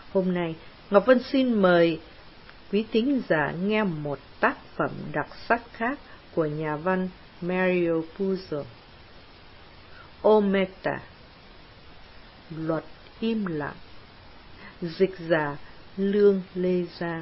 Hôm nay, Ngọc Vân xin mời quý thính giả nghe một tác phẩm đặc sắc khác của nhà văn Mario Puzo. Omerta, Luật im lặng, dịch giả Lương Lê Giang.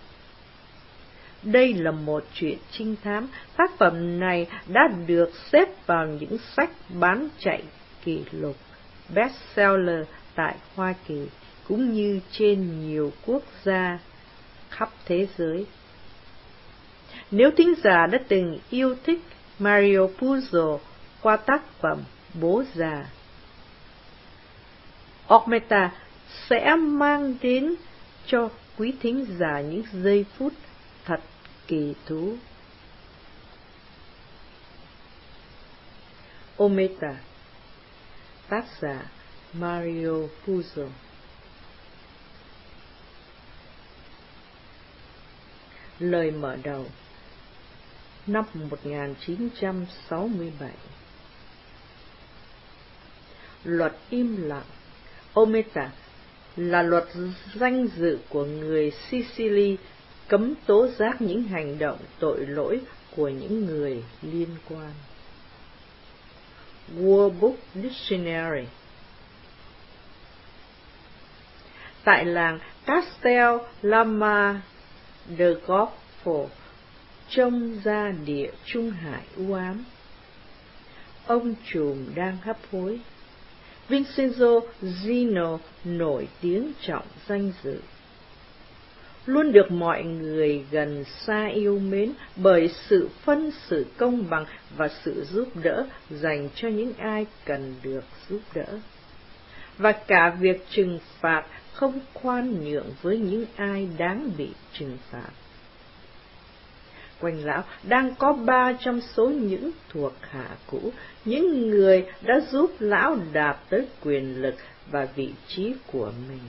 Đây là một truyện trinh thám. Tác phẩm này đã được xếp vào những sách bán chạy kỷ lục bestseller tại Hoa Kỳ, cũng như trên nhiều quốc gia khắp thế giới. Nếu thính giả đã từng yêu thích Mario Puzo qua tác phẩm Bố Già, Omerta sẽ mang đến cho quý thính giả những giây phút thật kỳ thú. Omerta, tác giả Mario Puzo. Lời mở đầu. Năm 1967. Luật im lặng, Omerta, là luật danh dự của người Sicily, cấm tố giác những hành động tội lỗi của những người liên quan. World Book Dictionary. Tại làng Castellamma de Goffo, trông ra địa Trung Hải u ám. Ông trùm đang hấp hối. Vincenzo Zino nổi tiếng trọng danh dự, luôn được mọi người gần xa yêu mến bởi sự phân xử công bằng và sự giúp đỡ dành cho những ai cần được giúp đỡ, và cả việc trừng phạt không khoan nhượng với những ai đáng bị trừng phạt. Quanh lão đang có 3 trong số những thuộc hạ cũ, những người đã giúp lão đạt tới quyền lực và vị trí của mình.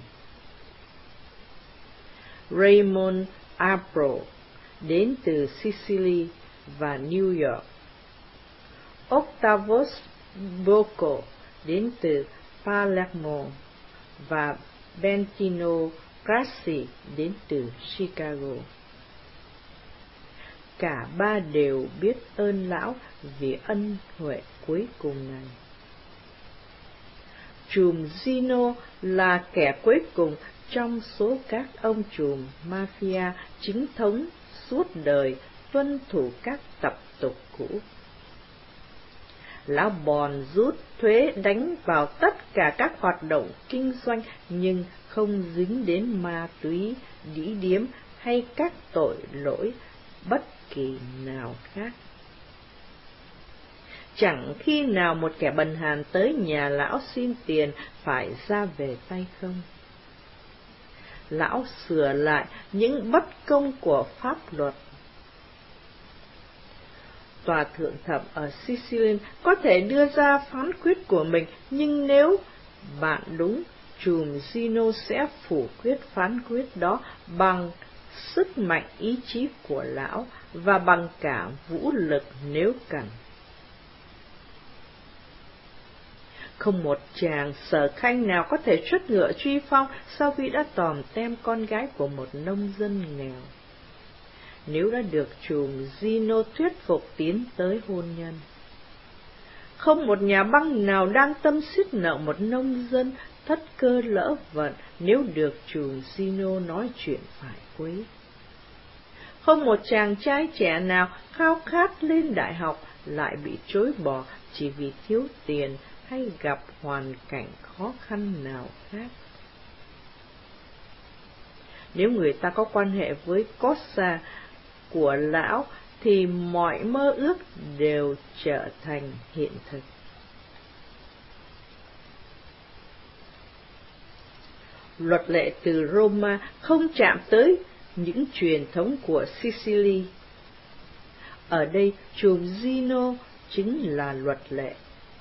Raymond Abro đến từ Sicily và New York. Octavio Bocco đến từ Palermo và Benigno Grassi đến từ Chicago. Cả ba đều biết ơn lão vì ân huệ cuối cùng này. Trùm Zino là kẻ cuối cùng trong số các ông trùm mafia chính thống suốt đời tuân thủ các tập tục cũ. Lão bòn rút thuế đánh vào tất cả các hoạt động kinh doanh, nhưng không dính đến ma túy, đĩ điếm hay các tội lỗi bất kỳ nào khác. Chẳng khi nào một kẻ bần hàn tới nhà lão xin tiền phải ra về tay không. Lão sửa lại những bất công của pháp luật. Tòa thượng thẩm ở Sicily có thể đưa ra phán quyết của mình, nhưng nếu bạn đúng, trùm Zino sẽ phủ quyết phán quyết đó bằng sức mạnh ý chí của lão và bằng cả vũ lực nếu cần. Không một chàng sở khanh nào có thể xuất ngựa truy phong sau khi đã tòm tem con gái của một nông dân nghèo, nếu đã được trùm Zino thuyết phục tiến tới hôn nhân. Không một nhà băng nào đang tâm xiết nợ một nông dân thất cơ lỡ vận nếu được trùm Zino nói chuyện phải quấy. Không một chàng trai trẻ nào khao khát lên đại học lại bị chối bỏ chỉ vì thiếu tiền hay gặp hoàn cảnh khó khăn nào khác. Nếu người ta có quan hệ với Cosa của lão thì mọi mơ ước đều trở thành hiện thực. Luật lệ từ Roma không chạm tới những truyền thống của Sicily. Ở đây trùm Zino chính là luật lệ.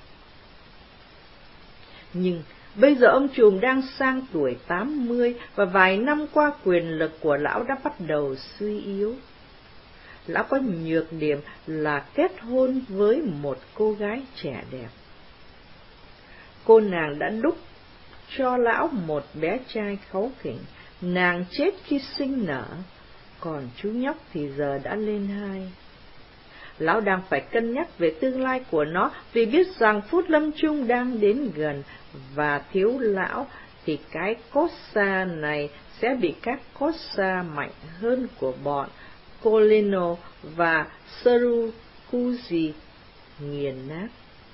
Nhưng bây giờ ông trùm đang sang tuổi 80 và vài năm qua quyền lực của lão đã bắt đầu suy yếu. Lão có nhược điểm là kết hôn với một cô gái trẻ đẹp. Cô nàng đã đúc cho lão một bé trai kháu khỉnh. Nàng chết khi sinh nở, còn chú nhóc thì giờ đã lên 2. Lão đang phải cân nhắc về tương lai của nó, vì biết rằng phút lâm chung đang đến gần, và thiếu lão thì cái cốt xa này sẽ bị các cốt xa mạnh hơn của bọn Coleno và Serukuji nghiền nát.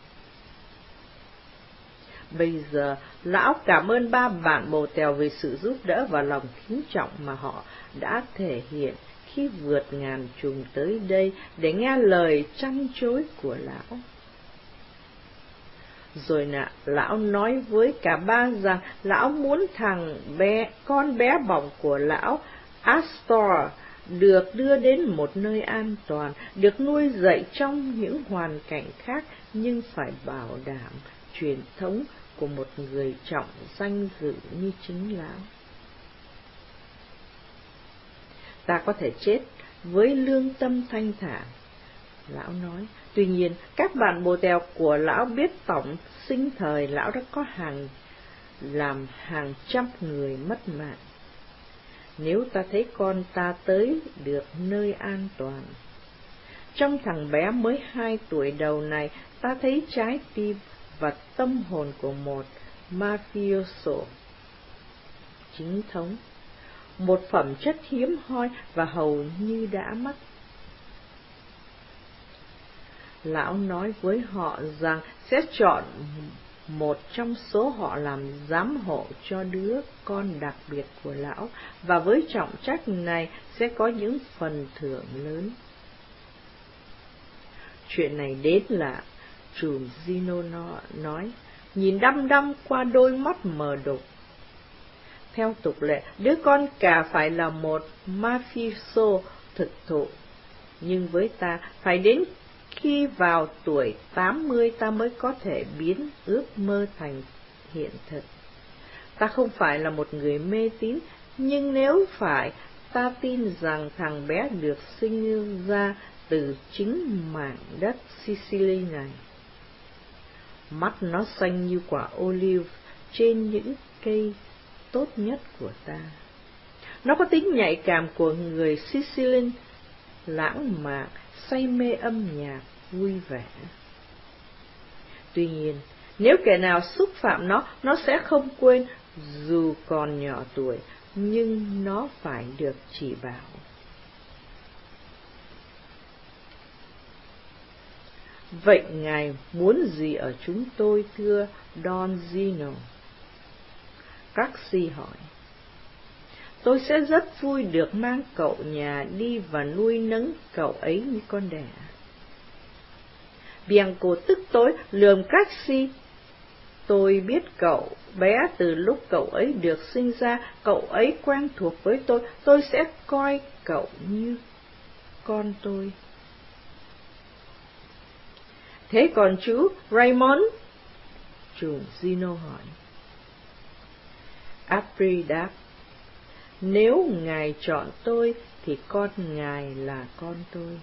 Bây giờ, lão cảm ơn 3 bạn bồ tèo vì sự giúp đỡ và lòng kính trọng mà họ đã thể hiện khi vượt ngàn trùng tới đây để nghe lời trăn trối của lão. Rồi lão nói với cả 3 rằng lão muốn con bé bỏng của lão, Astor, được đưa đến một nơi an toàn, được nuôi dạy trong những hoàn cảnh khác, nhưng phải bảo đảm truyền thống của một người trọng danh dự như chính lão. Ta có thể chết với lương tâm thanh thản, lão nói. Tuy nhiên, các bạn bồ tèo của lão biết tổng sinh thời lão đã có làm hàng trăm người mất mạng. Nếu ta thấy con ta tới được nơi an toàn, trong thằng bé mới 2 tuổi đầu này, ta thấy trái tim và tâm hồn của một mafioso chính thống, một phẩm chất hiếm hoi và hầu như đã mất. Lão nói với họ rằng sẽ chọn một trong số họ làm giám hộ cho đứa con đặc biệt của lão, và với trọng trách này sẽ có những phần thưởng lớn. Chuyện này đến lạ, trùm Zeno nói, nhìn đăm đăm qua đôi mắt mờ đục. Theo tục lệ, đứa con cả phải là một mafioso thực thụ, nhưng với ta, phải đến khi vào tuổi 80 ta mới có thể biến ước mơ thành hiện thực. Ta không phải là một người mê tín, nhưng nếu phải, ta tin rằng thằng bé được sinh ra từ chính mảnh đất Sicily này. Mắt nó xanh như quả olive trên những cây tốt nhất của ta. Nó có tính nhạy cảm của người Sicilian, lãng mạn, say mê âm nhạc, vui vẻ. Tuy nhiên, nếu kẻ nào xúc phạm nó sẽ không quên dù còn nhỏ tuổi, nhưng nó phải được chỉ bảo. Vậy ngài muốn gì ở chúng tôi, thưa Don Zeno? Caxi hỏi. Tôi sẽ rất vui được mang cậu nhà đi và nuôi nấng cậu ấy như con đẻ. Bianco tức tối lườm Caxi. Tôi biết cậu bé từ lúc cậu ấy được sinh ra, cậu ấy quen thuộc với tôi sẽ coi cậu như con tôi. Thế còn chú Raymond? Trùm Zeno hỏi. Apri đáp. Nếu ngài chọn tôi, thì con ngài là con tôi.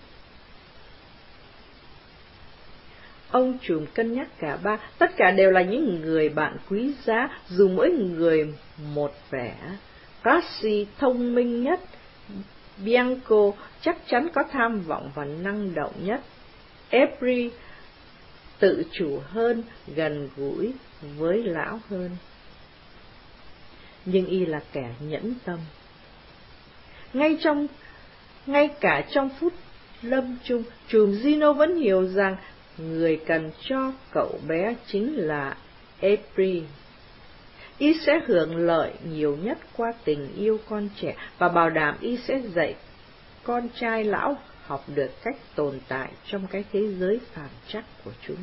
Ông trùm cân nhắc cả 3, tất cả đều là những người bạn quý giá, dù mỗi người một vẻ. Cassi thông minh nhất, Bianco chắc chắn có tham vọng và năng động nhất, Apri tự chủ hơn, gần gũi với lão hơn. Nhưng y là kẻ nhẫn tâm. Ngay cả trong phút lâm chung, trùm Zeno vẫn hiểu rằng người cần cho cậu bé chính là Apri. Y sẽ hưởng lợi nhiều nhất qua tình yêu con trẻ, và bảo đảm y sẽ dạy con trai lão học được cách tồn tại trong cái thế giới phàm trắc của chúng.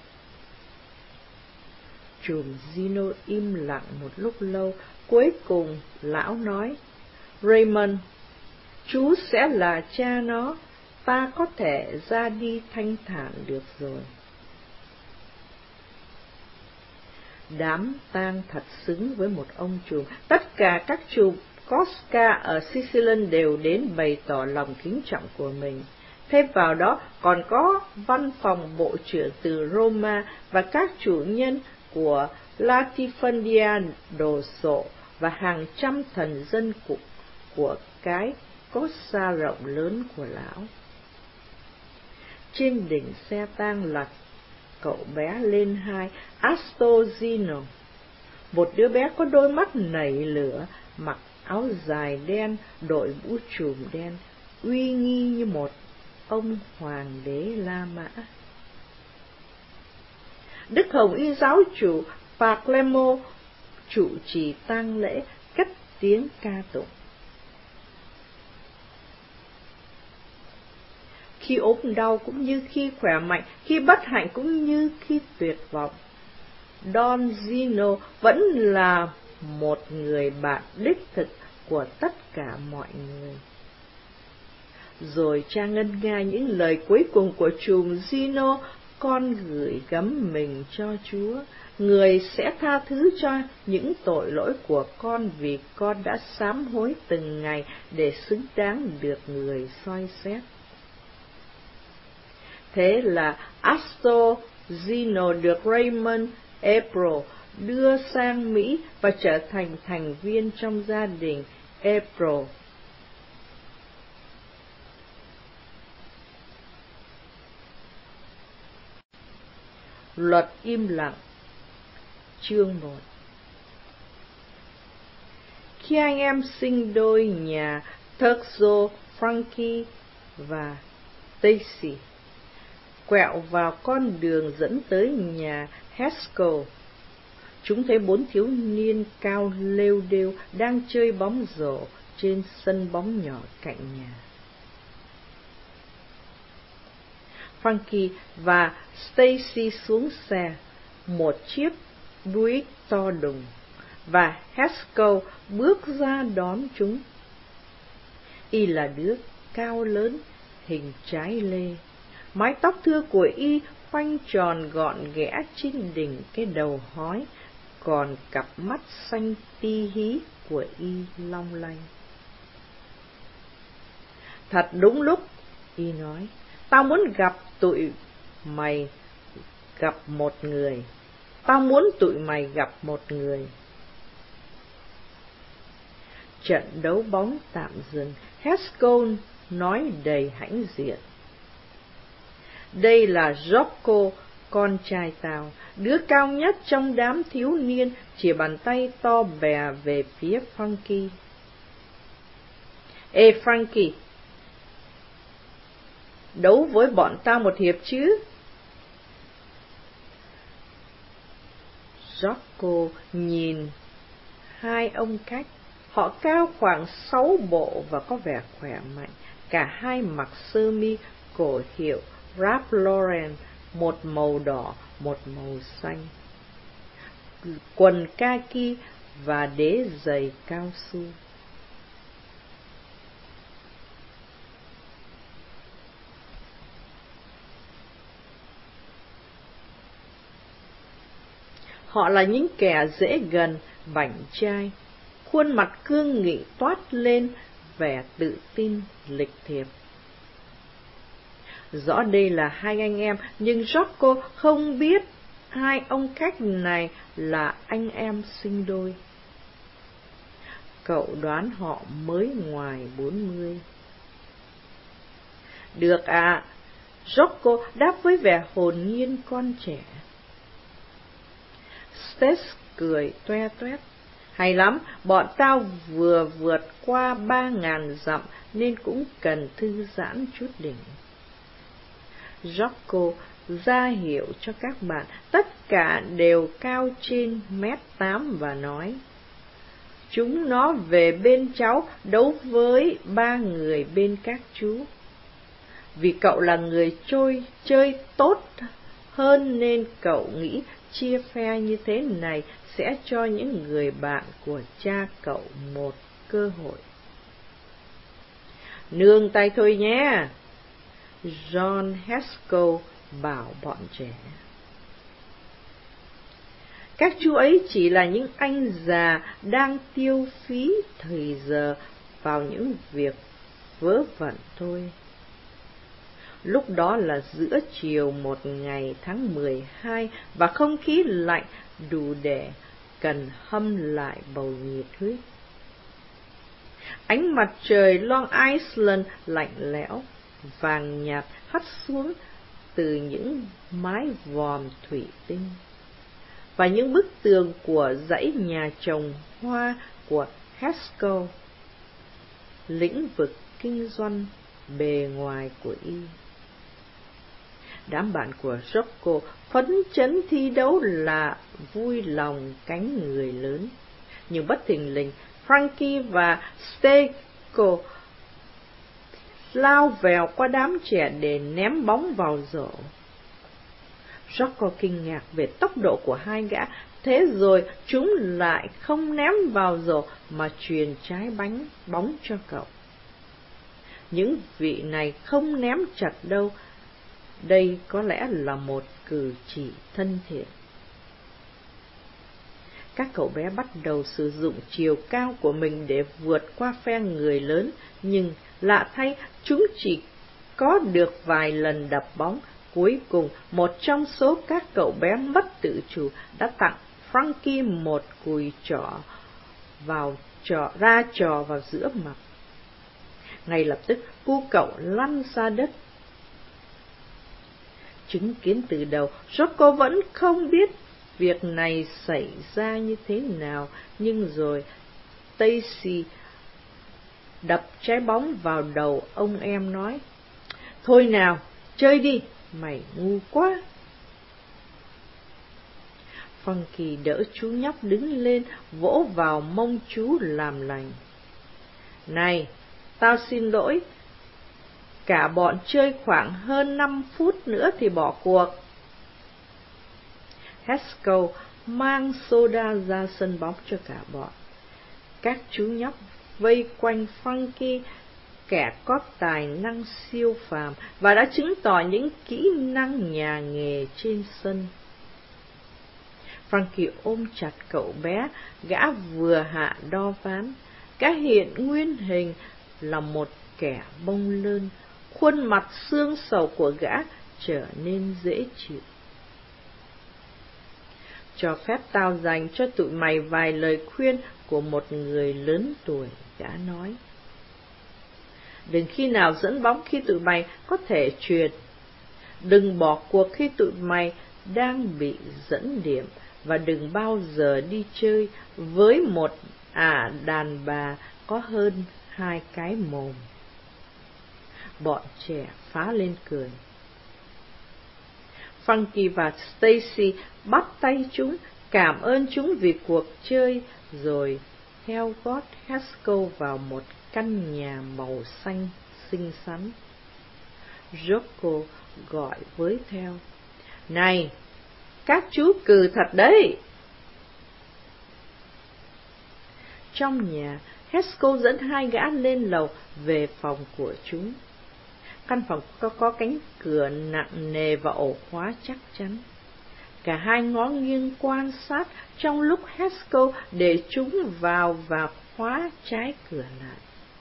Trùm Zeno im lặng một lúc lâu, cuối cùng lão nói, Raymond, chú sẽ là cha nó, ta có thể ra đi thanh thản được rồi. Đám tang thật xứng với một ông trùm. Tất cả các trùm Cosca ở Sicily đều đến bày tỏ lòng kính trọng của mình. Thêm vào đó còn có văn phòng bộ trưởng từ Roma và các chủ nhân của Latifundia đồ sộ và hàng trăm thần dân của cái cốt xa rộng lớn của lão. Trên đỉnh xe tang là cậu bé lên hai Astorgino, một đứa bé có đôi mắt nảy lửa, mặc áo dài đen, đội mũ trùm đen, uy nghi như một ông hoàng đế La Mã. Đức Hồng Y giáo chủ Palermo trụ trì tang lễ, cất tiếng ca tụng. Khi ốm đau cũng như khi khỏe mạnh, khi bất hạnh cũng như khi tuyệt vọng, Don Gino vẫn là một người bạn đích thực của tất cả mọi người. Rồi cha ngân nga những lời cuối cùng của trùm Gino: con gửi gắm mình cho Chúa, người sẽ tha thứ cho những tội lỗi của con vì con đã sám hối từng ngày để xứng đáng được người soi xét. Thế là Astorgino được Raymond April đưa sang Mỹ và trở thành thành viên trong gia đình April. Luật im lặng. Chương 1. Khi anh em sinh đôi nhà Turzo, Frankie và Stacy quẹo vào con đường dẫn tới nhà Haskell, chúng thấy 4 thiếu niên cao lêu đêu đang chơi bóng rổ trên sân bóng nhỏ cạnh nhà. Frankie và Stacy xuống xe, một chiếc Buick to đùng, và Haskell bước ra đón chúng. Y là đứa cao lớn, hình trái lê, mái tóc thưa của y khoanh tròn gọn ghẽ trên đỉnh cái đầu hói, còn cặp mắt xanh ti hí của y long lanh. Thật đúng lúc, y nói, tao muốn gặp tụi mày gặp một người. Tao muốn tụi mày gặp một người. Trận đấu bóng tạm dừng, Haskell nói đầy hãnh diện. Đây là Rocco, con trai tao, đứa cao nhất trong đám thiếu niên, chỉ bàn tay to bè về phía Frankie. Ê Frankie, đấu với bọn tao một hiệp chứ? Rocco nhìn hai ông cách. Họ cao khoảng 6 bộ và có vẻ khỏe mạnh. Cả hai mặc sơ mi cổ hiệu Ralph Lauren, một màu đỏ, một màu xanh, quần kaki và đế giày cao su. Họ là những kẻ dễ gần, bảnh trai, khuôn mặt cương nghị toát lên vẻ tự tin, lịch thiệp. Rõ đây là hai anh em, nhưng Rocco không biết hai ông khách này là anh em sinh đôi. Cậu đoán họ mới ngoài 40. Được ạ, Rocco đáp với vẻ hồn nhiên con trẻ. Stace cười toe toét. Hay lắm, bọn tao vừa vượt qua 3.000 dặm nên cũng cần thư giãn chút đỉnh. Rocco ra hiệu cho các bạn, tất cả đều cao trên 1m8 và nói: chúng nó về bên cháu đấu với 3 người bên các chú. Vì cậu là người chơi tốt hơn nên cậu nghĩ chia phe như thế này sẽ cho những người bạn của cha cậu một cơ hội. Nương tay thôi nhé, John Haskell bảo bọn trẻ. Các chú ấy chỉ là những anh già đang tiêu phí thời giờ vào những việc vớ vẩn thôi. Lúc đó là giữa chiều một ngày tháng 12 và không khí lạnh đủ để cần hâm lại bầu nhiệt huyết. Ánh mặt trời Long Island lạnh lẽo, vàng nhạt hắt xuống từ những mái vòm thủy tinh, và những bức tường của dãy nhà trồng hoa của Haskell, lĩnh vực kinh doanh bề ngoài của y. Đám bạn của Rocco phấn chấn thi đấu là vui lòng cánh người lớn, nhưng bất thình lình Frankie và Steiko lao vèo qua đám trẻ để ném bóng vào rổ. Rocco kinh ngạc về tốc độ của hai gã, thế rồi chúng lại không ném vào rổ mà chuyền trái bóng cho cậu. Những vị này không ném chặt đâu, đây có lẽ là một cử chỉ thân thiện. Các cậu bé bắt đầu sử dụng chiều cao của mình để vượt qua phe người lớn, nhưng lạ thay chúng chỉ có được vài lần đập bóng. Cuối cùng, một trong số các cậu bé mất tự chủ đã tặng Frankie một cùi ra trò vào giữa mặt. Ngay lập tức, cu cậu lăn ra đất. Chứng kiến từ đầu, Rocco vẫn không biết việc này xảy ra như thế nào, nhưng rồi Stacy đập trái bóng vào đầu ông em nói: "Thôi nào, chơi đi, mày ngu quá." Funky đỡ chú nhóc đứng lên, vỗ vào mông chú làm lành. "Này, tao xin lỗi, cả bọn chơi khoảng hơn 5 phút nữa thì bỏ cuộc." Haskell mang soda ra sân bóng cho cả bọn. Các chú nhóc vây quanh Frankie, kẻ có tài năng siêu phàm và đã chứng tỏ những kỹ năng nhà nghề trên sân. Frankie ôm chặt cậu bé, gã vừa hạ đo ván. Gã hiện nguyên hình là một kẻ bông lơn, khuôn mặt xương sầu của gã trở nên dễ chịu. "Cho phép tao dành cho tụi mày vài lời khuyên của một người lớn tuổi," gã nói. "Đừng khi nào dẫn bóng khi tụi mày có thể chuyền. Đừng bỏ cuộc khi tụi mày đang bị dẫn điểm, và đừng bao giờ đi chơi với một đàn bà có hơn 2 cái mồm." Bọn trẻ phá lên cười. Frankie và Stacy bắt tay chúng, cảm ơn chúng vì cuộc chơi, rồi theo gót Haskell vào một căn nhà màu xanh xinh xắn. Rocco gọi với theo: "Này, các chú cừ thật đấy." Trong nhà, Haskell dẫn hai gã lên lầu về phòng của chúng. Căn phòng có cánh cửa nặng nề và ổ khóa chắc chắn. Cả hai ngó nghiêng quan sát trong lúc Haskell để chúng vào và khóa trái cửa lại.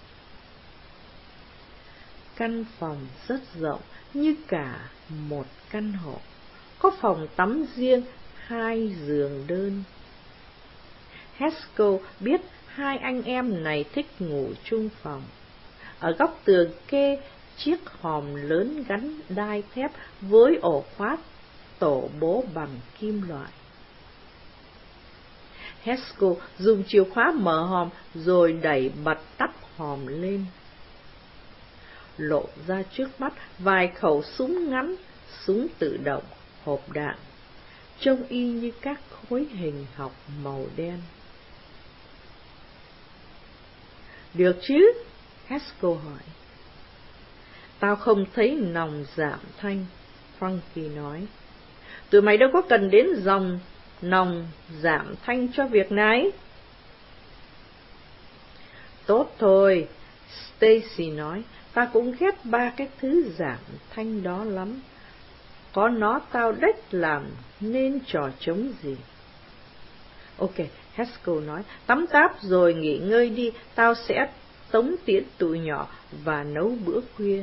Căn phòng rất rộng như cả một căn hộ, có phòng tắm riêng, 2 giường đơn. Haskell biết hai anh em này thích ngủ chung phòng. Ở góc tường kê chiếc hòm lớn gắn đai thép với ổ khóa tổ bố bằng kim loại. Haskell dùng chìa khóa mở hòm rồi đẩy bật tắp hòm lên. Lộ ra trước mắt vài khẩu súng ngắn, súng tự động, hộp đạn, trông y như các khối hình học màu đen. "Được chứ?" Haskell hỏi. "Tao không thấy nòng giảm thanh," Frankie nói. "Tụi mày đâu có cần đến nòng giảm thanh cho việc này." "Tốt thôi," Stacy nói, "ta cũng ghét 3 cái thứ giảm thanh đó lắm. Có nó tao đếch làm nên trò trống gì." "Ok," Haskell nói, "tắm táp rồi nghỉ ngơi đi, tao sẽ tống tiễn tụi nhỏ và nấu bữa khuya.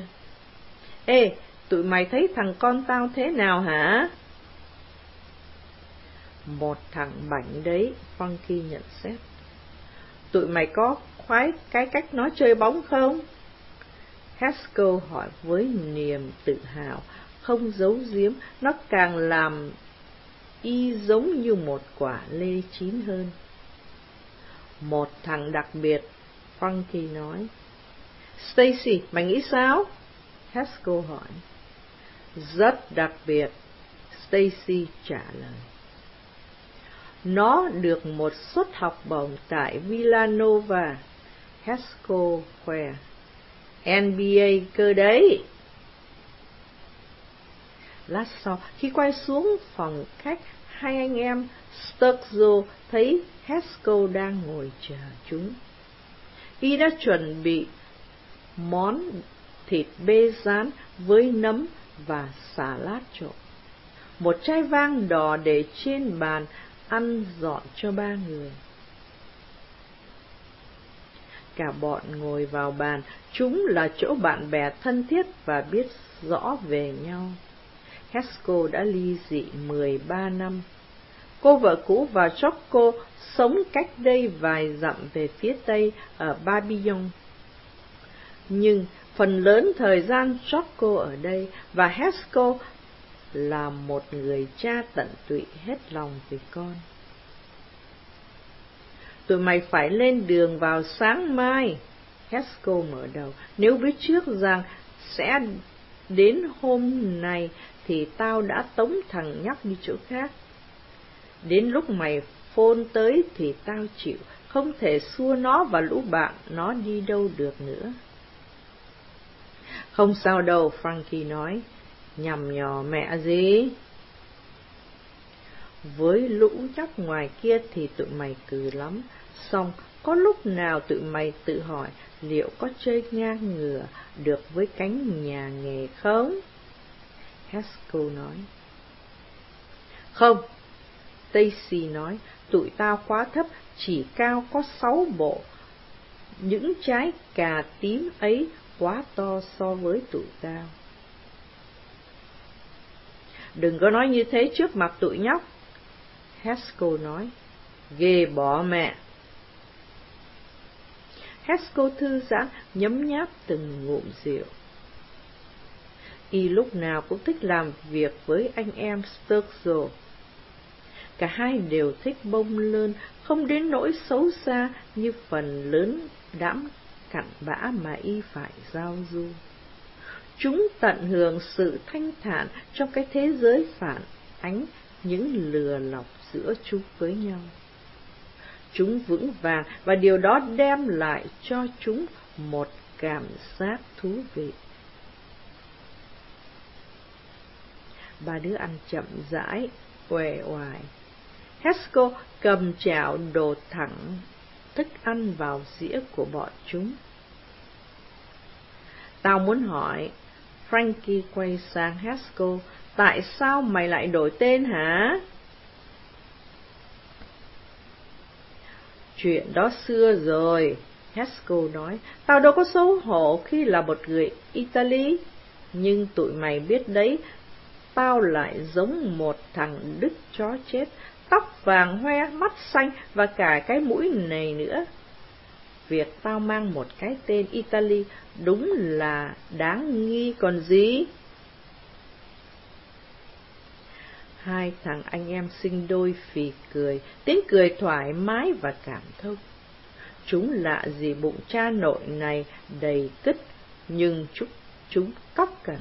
Ê, tụi mày thấy thằng con tao thế nào hả?" Một thằng bảnh đấy, Funky nhận xét. Tụi mày có khoái cái cách nó chơi bóng không? Haskell hỏi với niềm tự hào, không giấu giếm, nó càng làm y giống như một quả lê chín hơn. Một thằng đặc biệt, Funky nói. Stacy, mày nghĩ sao? Haskell hỏi. Rất đặc biệt, Stacy trả lời. Nó được một suất học bổng tại Villanova, Haskell khoe. NBA cơ đấy. Lát sau, khi quay xuống phòng khách, hai anh em Sturgill thấy Haskell đang ngồi chờ chúng. Y đã chuẩn bị món thịt bê rán với nấm và xà lát trộn. Một chai vang đỏ để trên bàn ăn dọn cho ba người. Cả bọn ngồi vào bàn, chúng là chỗ bạn bè thân thiết và biết rõ về nhau. Haskell đã ly dị 13 năm. Cô vợ cũ và Jocko sống cách đây vài dặm về phía tây ở Babillon. Nhưng phần lớn thời gian Jocko ở đây và Haskell là một người cha tận tụy hết lòng vì con. Tụi mày phải lên đường vào sáng mai, Haskell mở đầu. Nếu biết trước rằng sẽ đến hôm này thì tao đã tống thằng nhóc đi chỗ khác. Đến lúc mày phone tới thì tao chịu, không thể xua nó và lũ bạn nó đi đâu được nữa. Không sao đâu, Frankie nói, nhằm nhò mẹ gì. Với lũ nhóc ngoài kia thì tụi mày cừ lắm, xong có lúc nào tụi mày tự hỏi liệu có chơi ngang ngửa được với cánh nhà nghề không? Haskell nói. Không, Stacy nói, tụi tao quá thấp, chỉ cao có 6 bộ. Những trái cà tím ấy quá to so với tụi tao. Đừng có nói như thế trước mặt tụi nhóc, Haskell nói. Ghê bỏ mẹ. Haskell thư giãn nhấm nháp từng ngụm rượu. Y lúc nào cũng thích làm việc với anh em Sturgill. Cả hai đều thích bông lơn, không đến nỗi xấu xa như phần lớn đám cặn bã mà Y phải giao du. Chúng tận hưởng sự thanh thản trong cái thế giới phản ánh những lừa lọc giữa chúng với nhau. Chúng vững vàng và điều đó đem lại cho chúng một cảm giác thú vị. Ba đứa ăn chậm rãi, uể oải. Haskell cầm chảo đổ thẳng thức ăn vào dĩa của bọn chúng. Tao muốn hỏi, Frankie quay sang Haskell, tại sao mày lại đổi tên hả? Chuyện đó xưa rồi, Haskell nói, tao đâu có xấu hổ khi là một người Italy, nhưng tụi mày biết đấy, tao lại giống một thằng đứt chó chết, tóc vàng hoe, mắt xanh và cả cái mũi này nữa. Việc tao mang một cái tên Italy đúng là đáng nghi còn gì. Hai thằng anh em sinh đôi phì cười, tiếng cười thoải mái và cảm thông. Chúng lạ gì bụng cha nội này đầy cứt, nhưng chúng cóc cằn.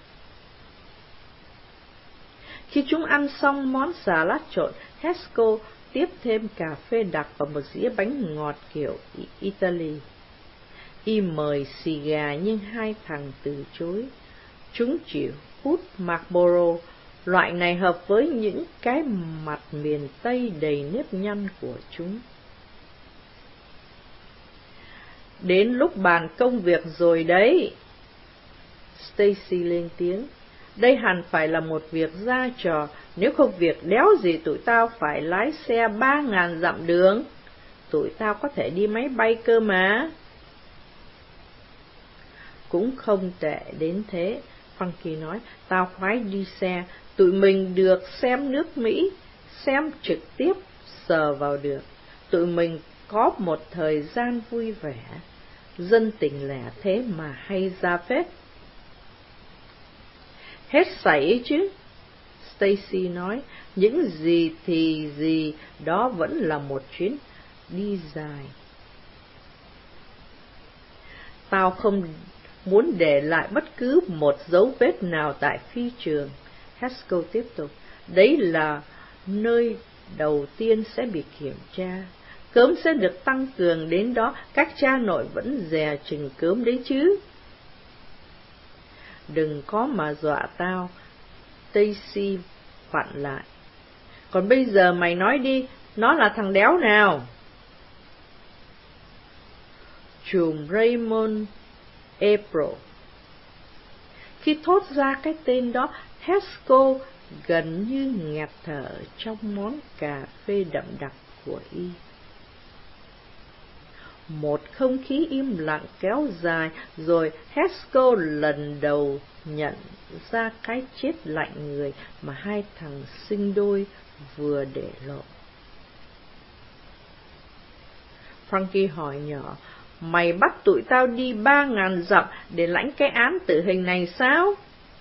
Khi chúng ăn xong món xà lát trộn, Haskell tiếp thêm cà phê đặc và một dĩa bánh ngọt kiểu Italy. Y mời xì gà nhưng hai thằng từ chối. Chúng chịu hút Marlboro, loại này hợp với những cái mặt miền Tây đầy nếp nhăn của chúng. Đến lúc bàn công việc rồi đấy, Stacy lên tiếng. Đây hẳn phải là một việc ra trò, nếu không việc đéo gì tụi tao phải lái xe 3.000 dặm đường. Tụi tao có thể đi máy bay cơ mà. Cũng không tệ đến thế, Funky nói, tao khoái đi xe, tụi mình được xem nước Mỹ, xem trực tiếp, sờ vào được. Tụi mình có một thời gian vui vẻ. Dân tình lẻ thế mà hay ra phết. Hết sảy ấy chứ, Stacy nói. Những gì thì gì, đó vẫn là một chuyến đi dài. Tao không muốn để lại bất cứ một dấu vết nào tại phi trường. Haskell tiếp tục. Đấy là nơi đầu tiên sẽ bị kiểm tra. Cớm sẽ được tăng cường đến đó, các cha nội vẫn dè chừng cớm đấy chứ. Đừng có mà dọa tao, Stacy vặn lại. Còn bây giờ mày nói đi, nó là thằng đéo nào? Trùm Raymond April. Khi thốt ra cái tên đó, Haskell gần như nghẹt thở trong món cà phê đậm đặc của y. Một không khí im lặng kéo dài, rồi Haskell lần đầu nhận ra cái chết lạnh người mà hai thằng sinh đôi vừa để lộ. Frankie hỏi nhỏ, mày bắt tụi tao đi 3.000 dặm để lãnh cái án tử hình này sao?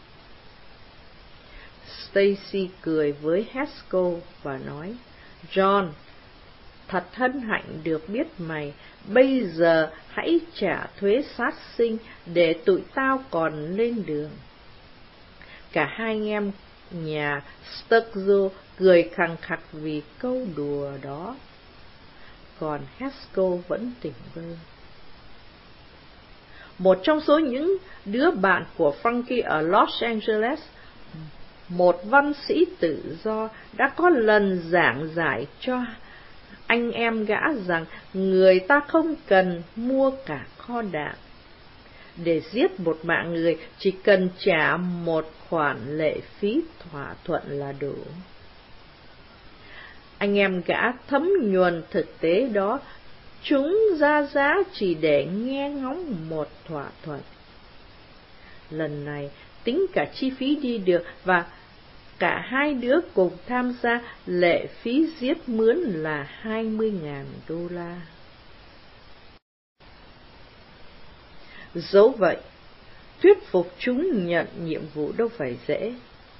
Stacy cười với Haskell và nói, John, thật hân hạnh được biết mày. Bây giờ hãy trả thuế sát sinh để tụi tao còn lên đường. Cả hai anh em nhà Sturgill cười khằng khặc vì câu đùa đó. Còn Haskell vẫn tỉnh bơ. Một trong số những đứa bạn của Frankie ở Los Angeles, một văn sĩ tự do, đã có lần giảng giải cho anh em gã rằng người ta không cần mua cả kho đạn. Để giết một mạng người chỉ cần trả một khoản lệ phí thỏa thuận là đủ. Anh em gã thấm nhuần thực tế đó, chúng ra giá chỉ để nghe ngóng một thỏa thuận. Lần này tính cả chi phí đi được và cả hai đứa cùng tham gia, lệ phí giết mướn là $20,000. Dẫu vậy, thuyết phục chúng nhận nhiệm vụ đâu phải dễ.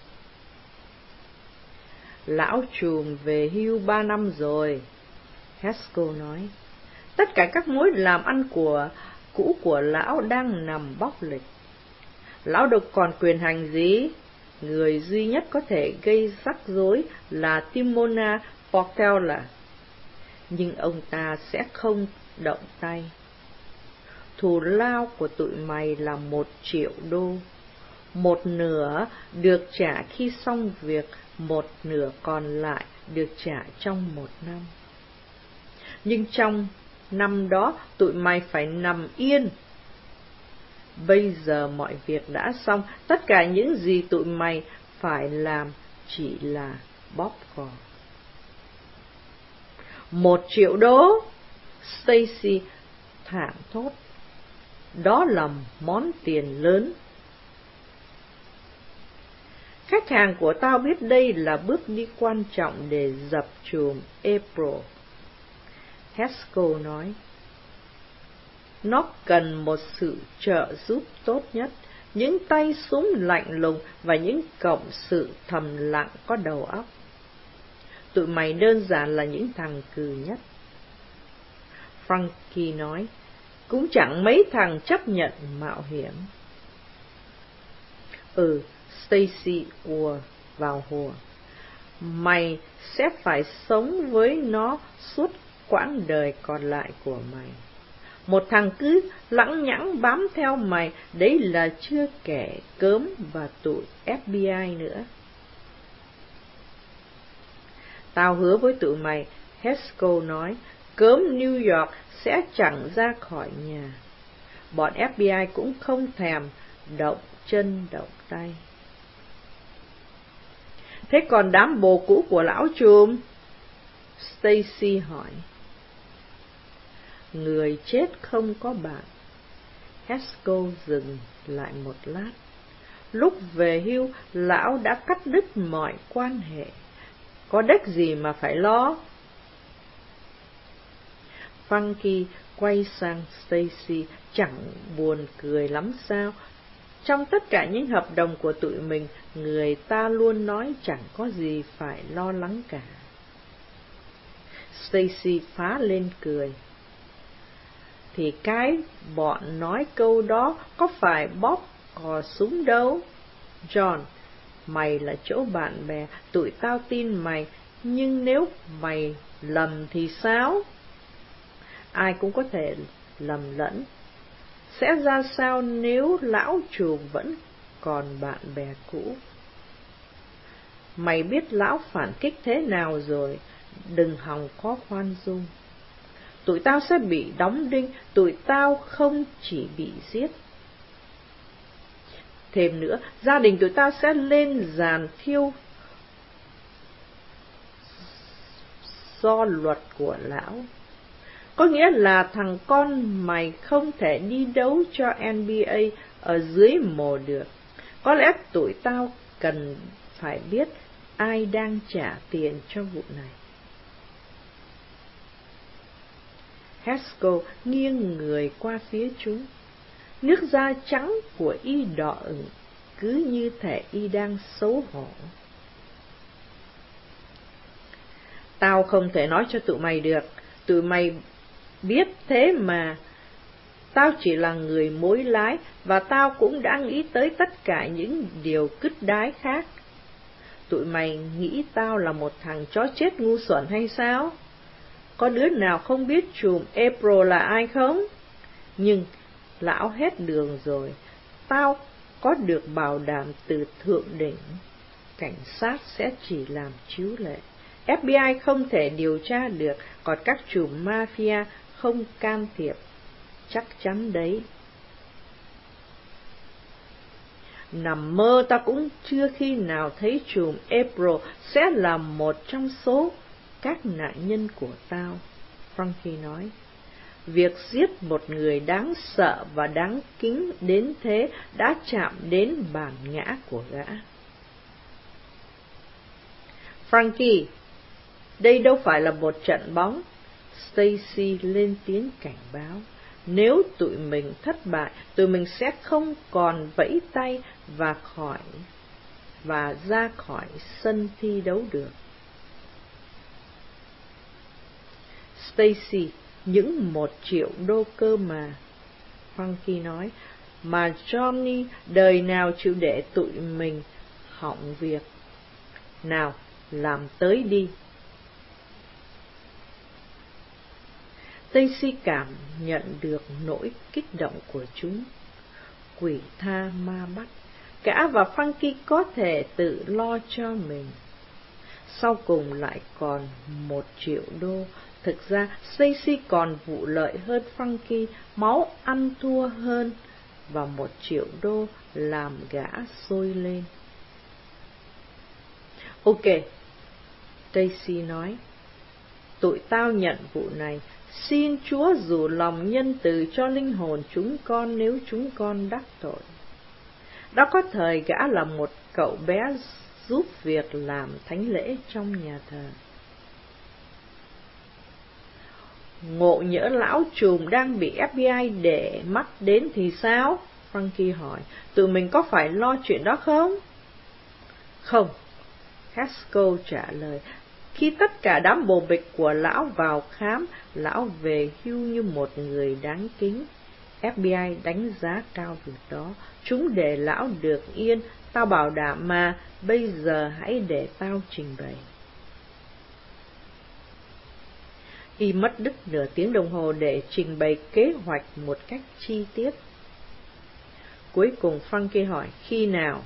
Lão trùm về hưu 3 năm rồi, Haskell nói. Tất cả các mối làm ăn cũ của lão đang nằm bóc lịch. Lão đâu còn quyền hành gì. Người duy nhất có thể gây rắc rối là Timona Portela, nhưng ông ta sẽ không động tay. Thù lao của tụi mày là $1 triệu. Một nửa được trả khi xong việc, một nửa còn lại được trả trong 1 năm. Nhưng trong năm đó tụi mày phải nằm yên. Bây giờ mọi việc đã xong, tất cả những gì tụi mày phải làm chỉ là bóp cò. $1 triệu. Stacy thảng thốt. Đó là món tiền lớn. Khách hàng của tao biết đây là bước đi quan trọng để dập chùm April, Haskell nói. Nó cần một sự trợ giúp tốt nhất, những tay súng lạnh lùng và những cộng sự thầm lặng có đầu óc. Tụi mày đơn giản là những thằng cừ nhất. Frankie nói, cũng chẳng mấy thằng chấp nhận mạo hiểm. Stacy ùa vào hùa. Mày sẽ phải sống với nó suốt quãng đời còn lại của mày. Một thằng cứ lẳng nhẳng bám theo mày, đấy là chưa kể cớm và tụi FBI nữa. Tao hứa với tụi mày, Haskell nói, cớm New York sẽ chẳng ra khỏi nhà. Bọn FBI cũng không thèm động chân động tay. Thế còn đám bồ cũ của lão trùm? Stacy hỏi. Người chết không có bạn. Haskell dừng lại một lát. Lúc về hưu, lão đã cắt đứt mọi quan hệ. có đếch gì mà phải lo. Frankie quay sang Stacy, chẳng buồn cười lắm sao? Trong tất cả những hợp đồng của tụi mình, người ta luôn nói chẳng có gì phải lo lắng cả. Stacy phá lên cười. Thì cái bọn nói câu đó có phải bóp cò súng đâu. John, mày là chỗ bạn bè, tụi tao tin mày, nhưng nếu mày lầm thì sao? Ai cũng có thể lầm lẫn. Sẽ ra sao nếu lão trùm vẫn còn bạn bè cũ? Mày biết lão phản kích thế nào rồi, đừng hòng có khoan dung. Tụi tao sẽ bị đóng đinh, tụi tao không chỉ bị giết. Thêm nữa, gia đình tụi tao sẽ lên giàn thiêu do luật của lão. Có nghĩa là thằng con mày không thể đi đấu cho NBA ở dưới mồ được. Có lẽ tụi tao cần phải biết ai đang trả tiền cho vụ này. Haskell nghiêng người qua phía chúng. Nước da trắng của y đỏ ửng, cứ như thể y đang xấu hổ. Tao không thể nói cho tụi mày được, tụi mày biết thế mà. Tao chỉ là người mối lái, và tao cũng đã nghĩ tới tất cả những điều cứt đái khác. Tụi mày nghĩ tao là một thằng chó chết ngu xuẩn hay sao? Có đứa nào không biết trùm April là ai không? Nhưng lão hết đường rồi. Tao có được bảo đảm từ thượng đỉnh. Cảnh sát sẽ chỉ làm chiếu lệ. FBI không thể điều tra được, còn các trùm mafia không can thiệp. Chắc chắn đấy. Nằm mơ ta cũng chưa khi nào thấy trùm April sẽ là một trong số các nạn nhân của tao, Frankie nói. Việc giết một người đáng sợ và đáng kính đến thế đã chạm đến bản ngã của gã. Frankie, đây đâu phải là một trận bóng. Stacy lên tiếng cảnh báo. Nếu tụi mình thất bại, tụi mình sẽ không còn vẫy tay và ra khỏi sân thi đấu được. Stacy, những $1,000,000 cơ mà, Frankie nói, mà Johnny đời nào chịu để tụi mình hỏng việc. Nào, làm tới đi. Stacy cảm nhận được nỗi kích động của chúng. Quỷ tha ma bắt, gã và Frankie có thể tự lo cho mình. Sau cùng lại còn $1,000,000. Thực ra, Stacy còn vụ lợi hơn Frankie, máu ăn thua hơn, và $1,000,000 làm gã sôi lên. Ok, Stacy nói, tụi tao nhận vụ này. Xin Chúa rủ lòng nhân từ cho linh hồn chúng con nếu chúng con đắc tội. Đó có thời gã là một cậu bé giúp việc làm thánh lễ trong nhà thờ. Ngộ nhỡ lão trùm đang bị FBI để mắt đến thì sao? Frankie hỏi. Tụi mình có phải lo chuyện đó không? Không, Haskell trả lời. Khi tất cả đám bồ bịch của lão vào khám, lão về hưu như một người đáng kính. FBI đánh giá cao việc đó. Chúng để lão được yên, tao bảo đảm mà, bây giờ hãy để tao trình bày. Y mất đứt nửa tiếng đồng hồ để trình bày kế hoạch một cách chi tiết. Cuối cùng Frankie hỏi, khi nào?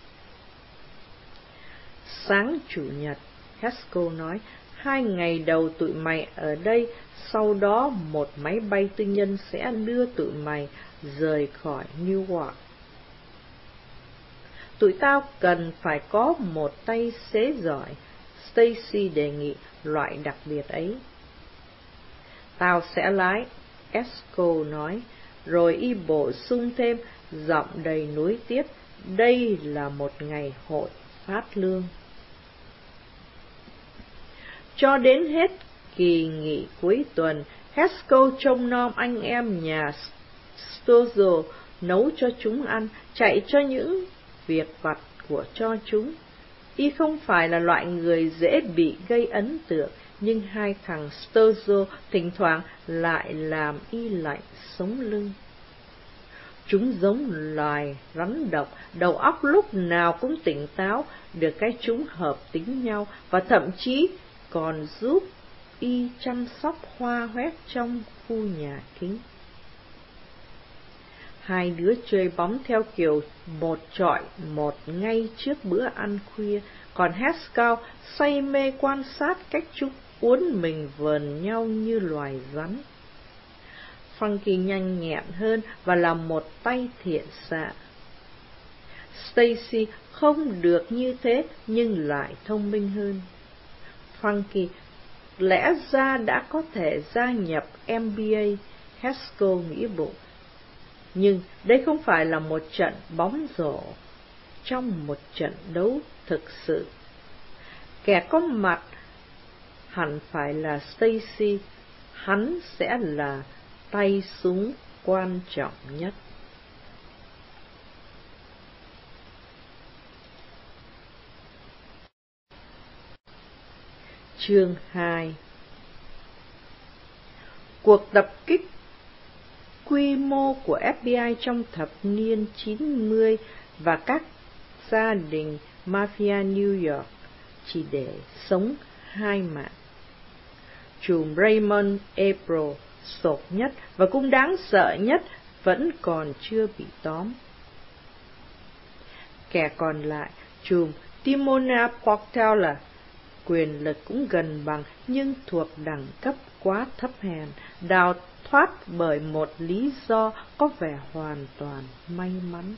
Sáng Chủ nhật, Haskell nói, 2 ngày đầu tụi mày ở đây, sau đó một máy bay tư nhân sẽ đưa tụi mày rời khỏi Newark. Tụi tao cần phải có một tay xế giỏi, Stacy đề nghị, loại đặc biệt ấy. Tao sẽ lái, Haskell nói, rồi y bổ sung thêm, giọng đầy nuối tiếc, đây là một ngày hội phát lương. Cho đến hết kỳ nghỉ cuối tuần, Haskell trông nom anh em nhà Stozo, nấu cho chúng ăn, chạy cho những việc vặt của cho chúng. Y không phải là loại người dễ bị gây ấn tượng, nhưng hai thằng Stozo thỉnh thoảng lại làm y lạnh sống lưng. Chúng giống loài rắn độc, đầu óc lúc nào cũng tỉnh táo, được cái chúng hợp tính nhau và thậm chí còn giúp y chăm sóc hoa hoét trong khu nhà kính. Hai đứa chơi bóng theo kiểu một chọi một ngay trước bữa ăn khuya, còn Haskell say mê quan sát cách chúng uốn mình vờn nhau như loài rắn. Frankie nhanh nhẹn hơn và là một tay thiện xạ. Stacy không được như thế nhưng lại thông minh hơn. Frankie lẽ ra đã có thể gia nhập NBA, Haskell nghĩ bụng. Nhưng đây không phải là một trận bóng rổ. Trong một trận đấu thực sự, kẻ có mặt hẳn phải là Stacy, hắn sẽ là tay súng quan trọng nhất. Chương 2. Cuộc tập kích quy mô của FBI trong thập niên 90 và các gia đình mafia New York chỉ để sống hai mạng. Trùm Raymond April, sột nhất và cũng đáng sợ nhất, vẫn còn chưa bị tóm. Kẻ còn lại, trùm Timona Portela, quyền lực cũng gần bằng nhưng thuộc đẳng cấp quá thấp hèn, đào thoát bởi một lý do có vẻ hoàn toàn may mắn.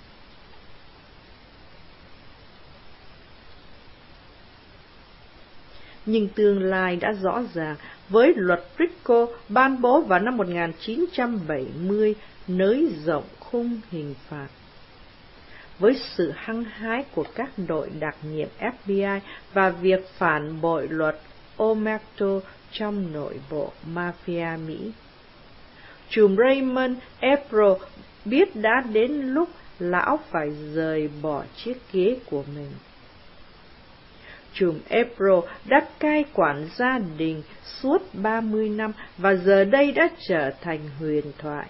Nhưng tương lai đã rõ ràng với luật RICO ban bố vào năm 1970 nới rộng khung hình phạt. Với sự hăng hái của các đội đặc nhiệm FBI và việc phản bội luật Omerta trong nội bộ mafia Mỹ, trùm Raymond April biết đã đến lúc lão phải rời bỏ chiếc ghế của mình. Trùm April đã cai quản gia đình suốt 30 năm và giờ đây đã trở thành huyền thoại.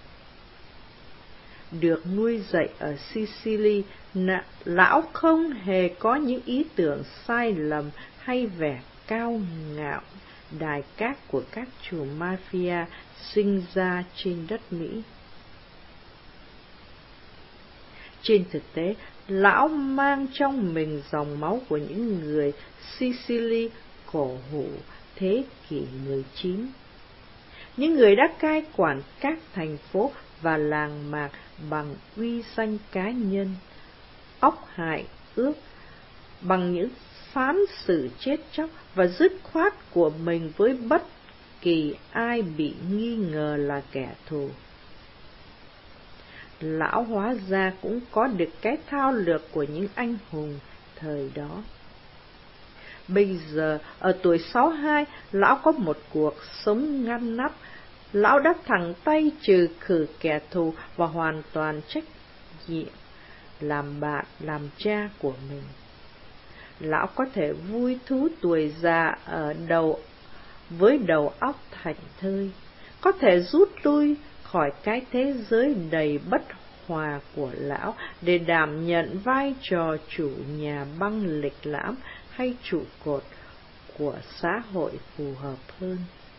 Được nuôi dạy ở Sicily, lão không hề có những ý tưởng sai lầm hay vẻ cao ngạo đài cát của các chùm mafia sinh ra trên đất Mỹ. Trên thực tế, lão mang trong mình dòng máu của những người Sicily cổ hủ thế kỷ 19. Những người đã cai quản các thành phố và làng mạc bằng uy danh cá nhân, óc hại ước bằng những phán xử chết chóc và dứt khoát của mình với bất kỳ ai bị nghi ngờ là kẻ thù. Lão hóa ra cũng có được cái thao lược của những anh hùng thời đó. Bây giờ, ở tuổi 62, lão có một cuộc sống ngăn nắp. Lão đã thẳng tay trừ khử kẻ thù và hoàn toàn trách nhiệm làm bạn, làm cha của mình. Lão có thể vui thú tuổi già với đầu óc thảnh thơi, có thể rút lui khỏi cái thế giới đầy bất hòa của lão để đảm nhận vai trò chủ nhà băng lịch lãm hay trụ cột của xã hội phù hợp hơn.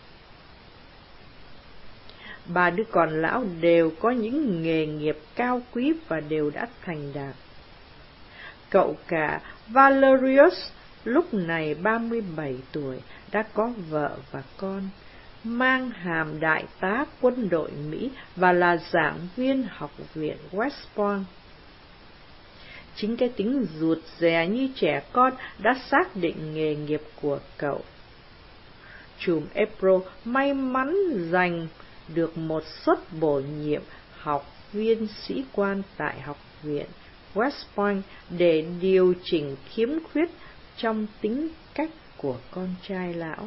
Ba đứa con lão đều có những nghề nghiệp cao quý và đều đã thành đạt. Cậu cả Valerius lúc này 37 tuổi, đã có vợ và con, mang hàm đại tá quân đội Mỹ và là giảng viên học viện West Point. Chính cái tính rụt rè như trẻ con đã xác định nghề nghiệp của cậu. Trùm April may mắn giành được một suất bổ nhiệm học viên sĩ quan tại học viện West Point để điều chỉnh khiếm khuyết trong tính cách của con trai lão.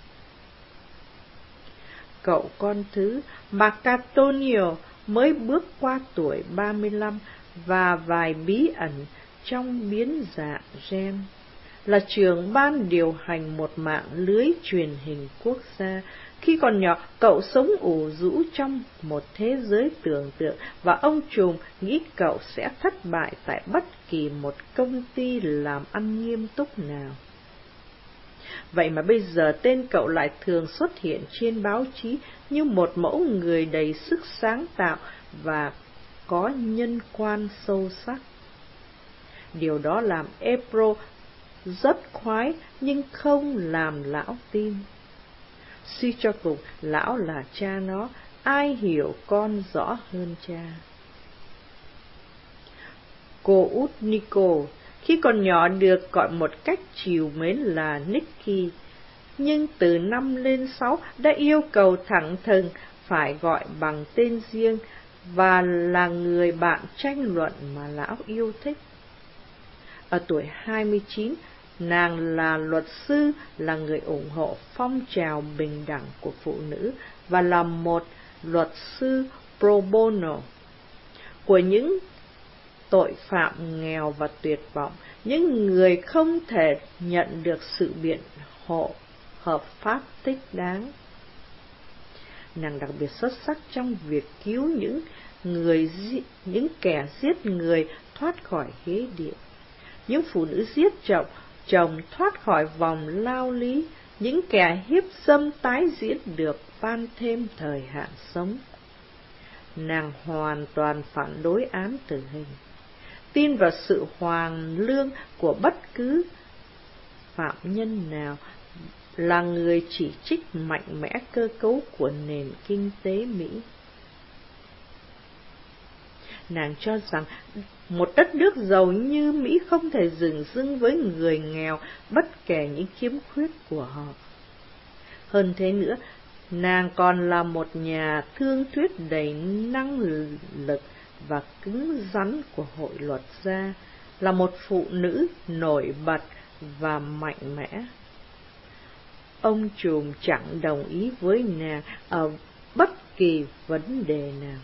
Cậu con thứ Marcatonio mới bước qua tuổi 35 và vài bí ẩn trong biến dạng gen, là trưởng ban điều hành một mạng lưới truyền hình quốc gia. Khi còn nhỏ, cậu sống ủ rũ trong một thế giới tưởng tượng, và ông trùm nghĩ cậu sẽ thất bại tại bất kỳ một công ty làm ăn nghiêm túc nào. Vậy mà bây giờ tên cậu lại thường xuất hiện trên báo chí như một mẫu người đầy sức sáng tạo và có nhân quan sâu sắc. Điều đó làm April rất khoái, nhưng không làm lão tin. Suy cho cùng, lão là cha nó, ai hiểu con rõ hơn cha. Cô út Nico khi còn nhỏ được gọi một cách trìu mến là Nicky, nhưng từ năm lên 6 đã yêu cầu thẳng thừng phải gọi bằng tên riêng, và là người bạn tranh luận mà lão yêu thích. Ở tuổi 29, nàng là luật sư, là người ủng hộ phong trào bình đẳng của phụ nữ, và là một luật sư pro bono của những tội phạm nghèo và tuyệt vọng, những người không thể nhận được sự biện hộ hợp pháp thích đáng. Nàng đặc biệt xuất sắc trong việc cứu những kẻ giết người thoát khỏi ghế điện, những phụ nữ giết chồng thoát khỏi vòng lao lý, những kẻ hiếp dâm tái diễn được ban thêm thời hạn sống. Nàng hoàn toàn phản đối án tử hình, tin vào sự hoàn lương của bất cứ phạm nhân nào, là người chỉ trích mạnh mẽ cơ cấu của nền kinh tế Mỹ. Nàng cho rằng một đất nước giàu như Mỹ không thể dừng dưng với người nghèo bất kể những khiếm khuyết của họ. Hơn thế nữa, nàng còn là một nhà thương thuyết đầy năng lực và cứng rắn của hội luật gia, là một phụ nữ nổi bật và mạnh mẽ. Ông trùm chẳng đồng ý với nàng ở bất kỳ vấn đề nào.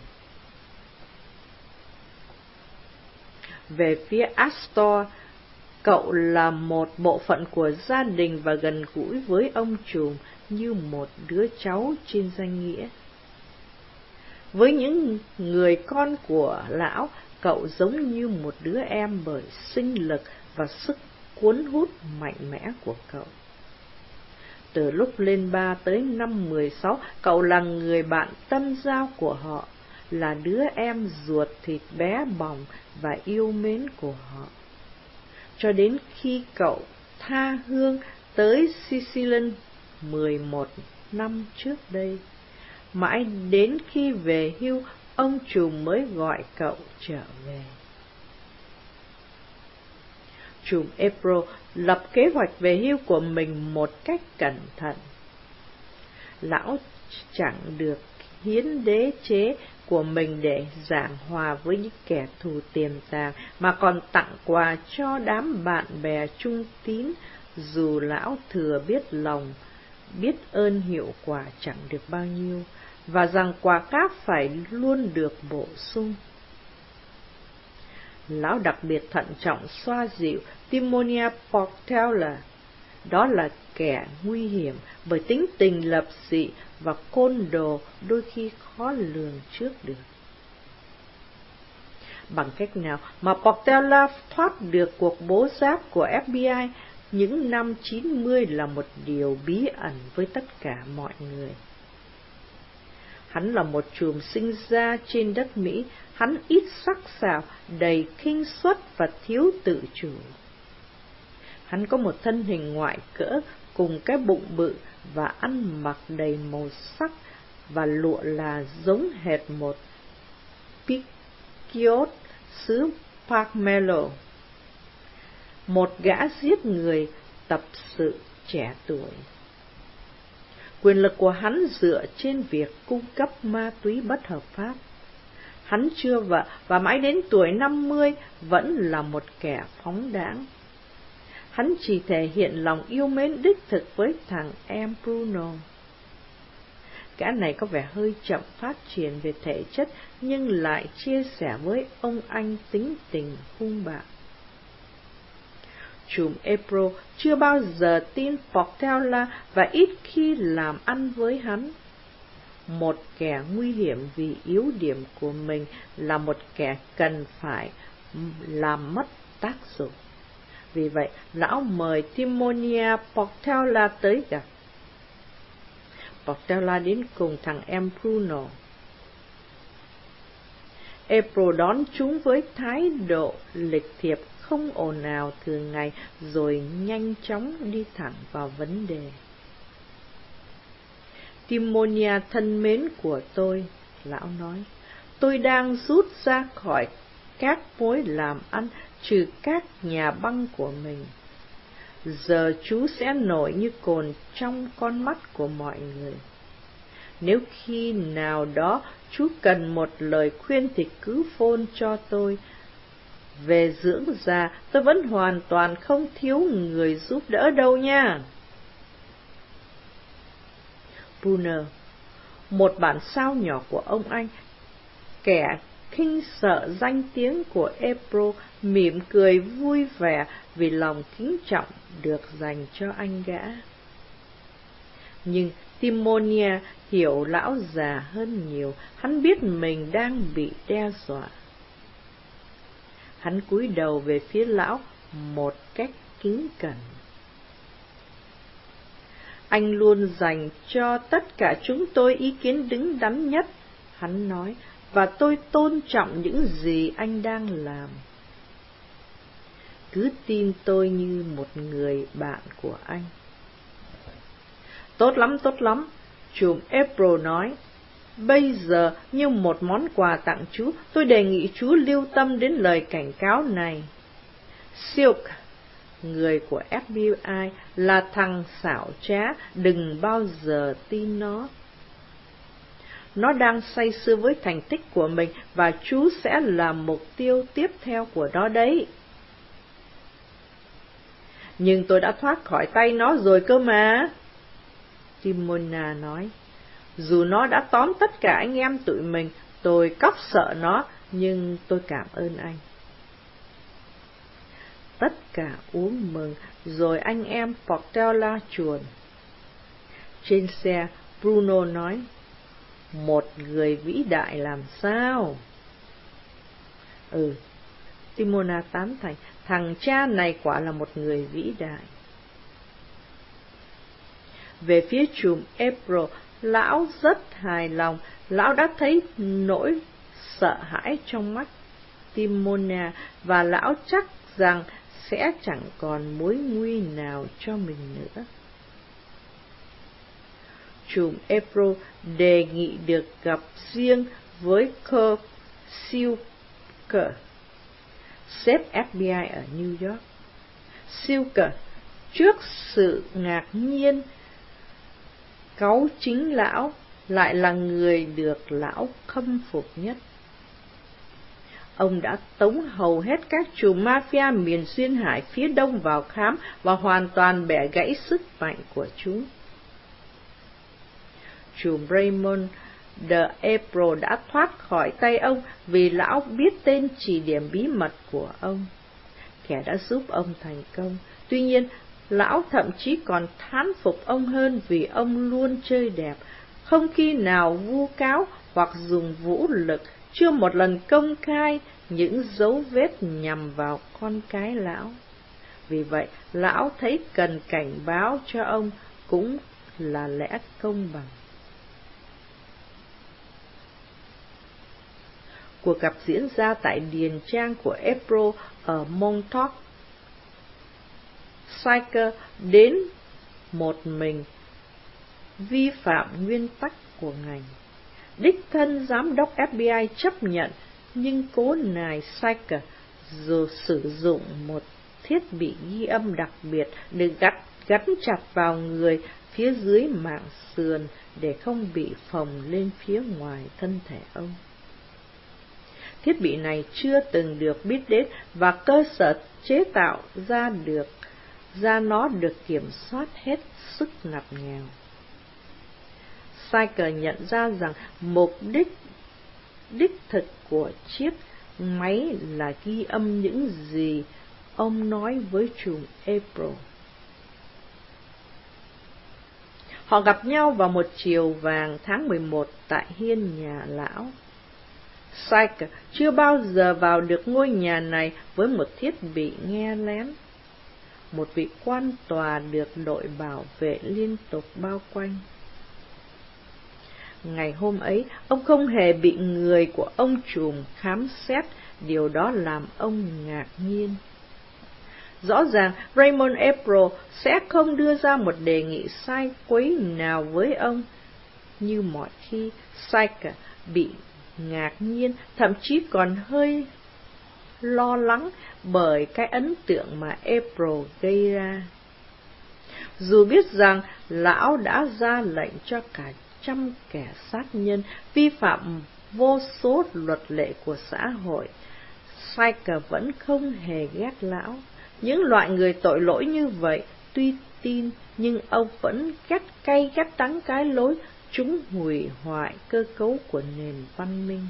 Về phía Astor, cậu là một bộ phận của gia đình và gần gũi với ông trùm như một đứa cháu trên danh nghĩa. Với những người con của lão, cậu giống như một đứa em bởi sinh lực và sức cuốn hút mạnh mẽ của cậu. Từ lúc lên 3 tới năm 16, cậu là người bạn tâm giao của họ, là đứa em ruột thịt bé bỏng và yêu mến của họ. Cho đến khi cậu tha hương tới Sicily 11 năm trước đây, mãi đến khi về hưu, ông trùm mới gọi cậu trở về. Trùm April lập kế hoạch về hưu của mình một cách cẩn thận. Lão chẳng được hiến đế chế của mình để giảng hòa với những kẻ thù tiềm tàng, mà còn tặng quà cho đám bạn bè trung tín, dù lão thừa biết lòng, biết ơn hiệu quả chẳng được bao nhiêu, và rằng quà cáp phải luôn được bổ sung. Lão đặc biệt thận trọng xoa dịu Timonia Portela, đó là kẻ nguy hiểm bởi tính tình lập dị và côn đồ đôi khi khó lường trước được. Bằng cách nào mà Portela thoát được cuộc bố giáp của FBI những năm 90 là một điều bí ẩn với tất cả mọi người. Hắn là một trùm sinh ra trên đất Mỹ, hắn ít sắc sảo, đầy khinh suất và thiếu tự chủ. Hắn có một thân hình ngoại cỡ cùng cái bụng bự và ăn mặc đầy màu sắc và lụa là giống hệt một Piquiot xứ Parmello, một gã giết người tập sự trẻ tuổi. Quyền lực của hắn dựa trên việc cung cấp ma túy bất hợp pháp. Hắn chưa vợ và mãi đến tuổi 50 vẫn là một kẻ phóng đãng. hắn chỉ thể hiện lòng yêu mến đích thực với thằng em Bruno. Gã này có vẻ hơi chậm phát triển về thể chất, nhưng lại chia sẻ với ông anh tính tình hung bạo. Trùm April chưa bao giờ tin Portela và ít khi làm ăn với hắn. Một kẻ nguy hiểm vì yếu điểm của mình là một kẻ cần phải làm mất tác dụng. Vì vậy, lão mời Timonia Portela tới gặp. Portela đến cùng thằng em Bruno. April đón chúng với thái độ lịch thiệp không ồn ào thường ngày, rồi nhanh chóng đi thẳng vào vấn đề. Timonia thân mến của tôi, lão nói, tôi đang rút ra khỏi các mối làm ăn trừ các nhà băng của mình. Giờ chú sẽ nổi như cồn trong con mắt của mọi người. Nếu khi nào đó chú cần một lời khuyên thì cứ phone cho tôi. Về dưỡng già, tôi vẫn hoàn toàn không thiếu người giúp đỡ đâu nha. Brunner, một bản sao nhỏ của ông anh, kẻ khinh sợ danh tiếng của April, mỉm cười vui vẻ vì lòng kính trọng được dành cho anh gã. Nhưng Timonia hiểu lão già hơn nhiều, hắn biết mình đang bị đe dọa. Hắn cúi đầu về phía lão một cách kính cẩn. Anh luôn dành cho tất cả chúng tôi ý kiến đứng đắn nhất, hắn nói, và tôi tôn trọng những gì anh đang làm. Cứ tin tôi như một người bạn của anh. Tốt lắm, chùm April nói. Bây giờ, như một món quà tặng chú, tôi đề nghị chú lưu tâm đến lời cảnh cáo này. Silk, người của FBI, là thằng xảo trá, đừng bao giờ tin nó. Nó đang say sưa với thành tích của mình, và chú sẽ là mục tiêu tiếp theo của nó đấy. Nhưng tôi đã thoát khỏi tay nó rồi cơ mà. Timonia nói. Dù nó đã tóm tất cả anh em tụi mình, tôi cóc sợ nó, nhưng tôi cảm ơn anh. Tất cả uống mừng, rồi anh em Portela chuồn. Trên xe, Bruno nói, một người vĩ đại làm sao? Timonia tán thành, thằng cha này quả là một người vĩ đại. Về phía chùm April, lão rất hài lòng, lão đã thấy nỗi sợ hãi trong mắt Timonia, và lão chắc rằng sẽ chẳng còn mối nguy nào cho mình nữa. Chùm April đề nghị được gặp riêng với Kurt Silker, sếp FBI ở New York. Silker, trước sự ngạc nhiên, cáu chính lão, lại là người được lão khâm phục nhất. Ông đã tống hầu hết các chùm mafia miền Duyên Hải phía đông vào khám và hoàn toàn bẻ gãy sức mạnh của chúng. Chùm Raymond de April đã thoát khỏi tay ông vì lão biết tên chỉ điểm bí mật của ông. Kẻ đã giúp ông thành công. Tuy nhiên, lão thậm chí còn thán phục ông hơn vì ông luôn chơi đẹp, không khi nào vu cáo hoặc dùng vũ lực, chưa một lần công khai những dấu vết nhằm vào con cái lão. Vì vậy, lão thấy cần cảnh báo cho ông cũng là lẽ công bằng. Cuộc gặp diễn ra tại điền trang của April ở Montauk. Syker đến một mình, vi phạm nguyên tắc của ngành. Đích thân giám đốc FBI chấp nhận, nhưng cố nài Syker dù sử dụng một thiết bị ghi âm đặc biệt được gắn chặt vào người phía dưới mảng sườn để không bị phồng lên phía ngoài thân thể ông. Thiết bị này chưa từng được biết đến và cơ sở chế tạo ra được ra nó được kiểm soát hết sức ngặt nghèo. Cycle nhận ra rằng mục đích thực của chiếc máy là ghi âm những gì ông nói với trùm April. Họ gặp nhau vào một chiều vàng tháng 11 tại hiên nhà lão. Cycle chưa bao giờ vào được ngôi nhà này với một thiết bị nghe lén. Một vị quan tòa được đội bảo vệ liên tục bao quanh. Ngày hôm ấy, ông không hề bị người của ông trùm khám xét, điều đó làm ông ngạc nhiên. Rõ ràng Raymond April sẽ không đưa ra một đề nghị sai quấy nào với ông. Như mọi khi, Cycle bị ngạc nhiên, thậm chí còn hơi lo lắng bởi cái ấn tượng mà April gây ra. Dù biết rằng lão đã ra lệnh cho cả trăm kẻ sát nhân vi phạm vô số luật lệ của xã hội, Cycle vẫn không hề ghét lão. Những loại người tội lỗi như vậy tuy tin, nhưng ông vẫn ghét cay ghét đắng cái lối chúng hủy hoại cơ cấu của nền văn minh.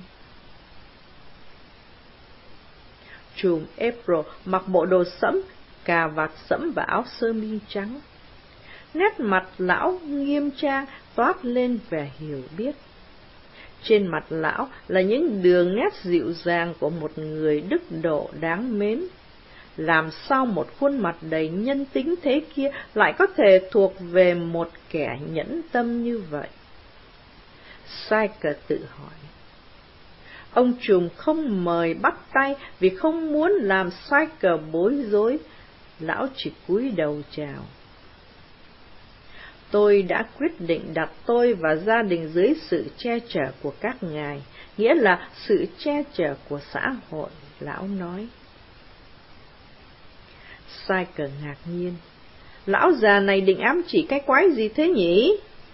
Trùm April mặc bộ đồ sẫm, cà vạt sẫm và áo sơ mi trắng. Nét mặt lão nghiêm trang, toát lên vẻ hiểu biết. Trên mặt lão là những đường nét dịu dàng của một người đức độ đáng mến. Làm sao một khuôn mặt đầy nhân tính thế kia lại có thể thuộc về một kẻ nhẫn tâm như vậy? Cycle tự hỏi. Ông trùm không mời bắt tay vì không muốn làm Cycle bối rối. Lão chỉ cúi đầu chào. Tôi đã quyết định đặt tôi và gia đình dưới sự che chở của các ngài, nghĩa là sự che chở của xã hội, lão nói. Cycle ngạc nhiên. Lão già này định ám chỉ cái quái gì thế nhỉ?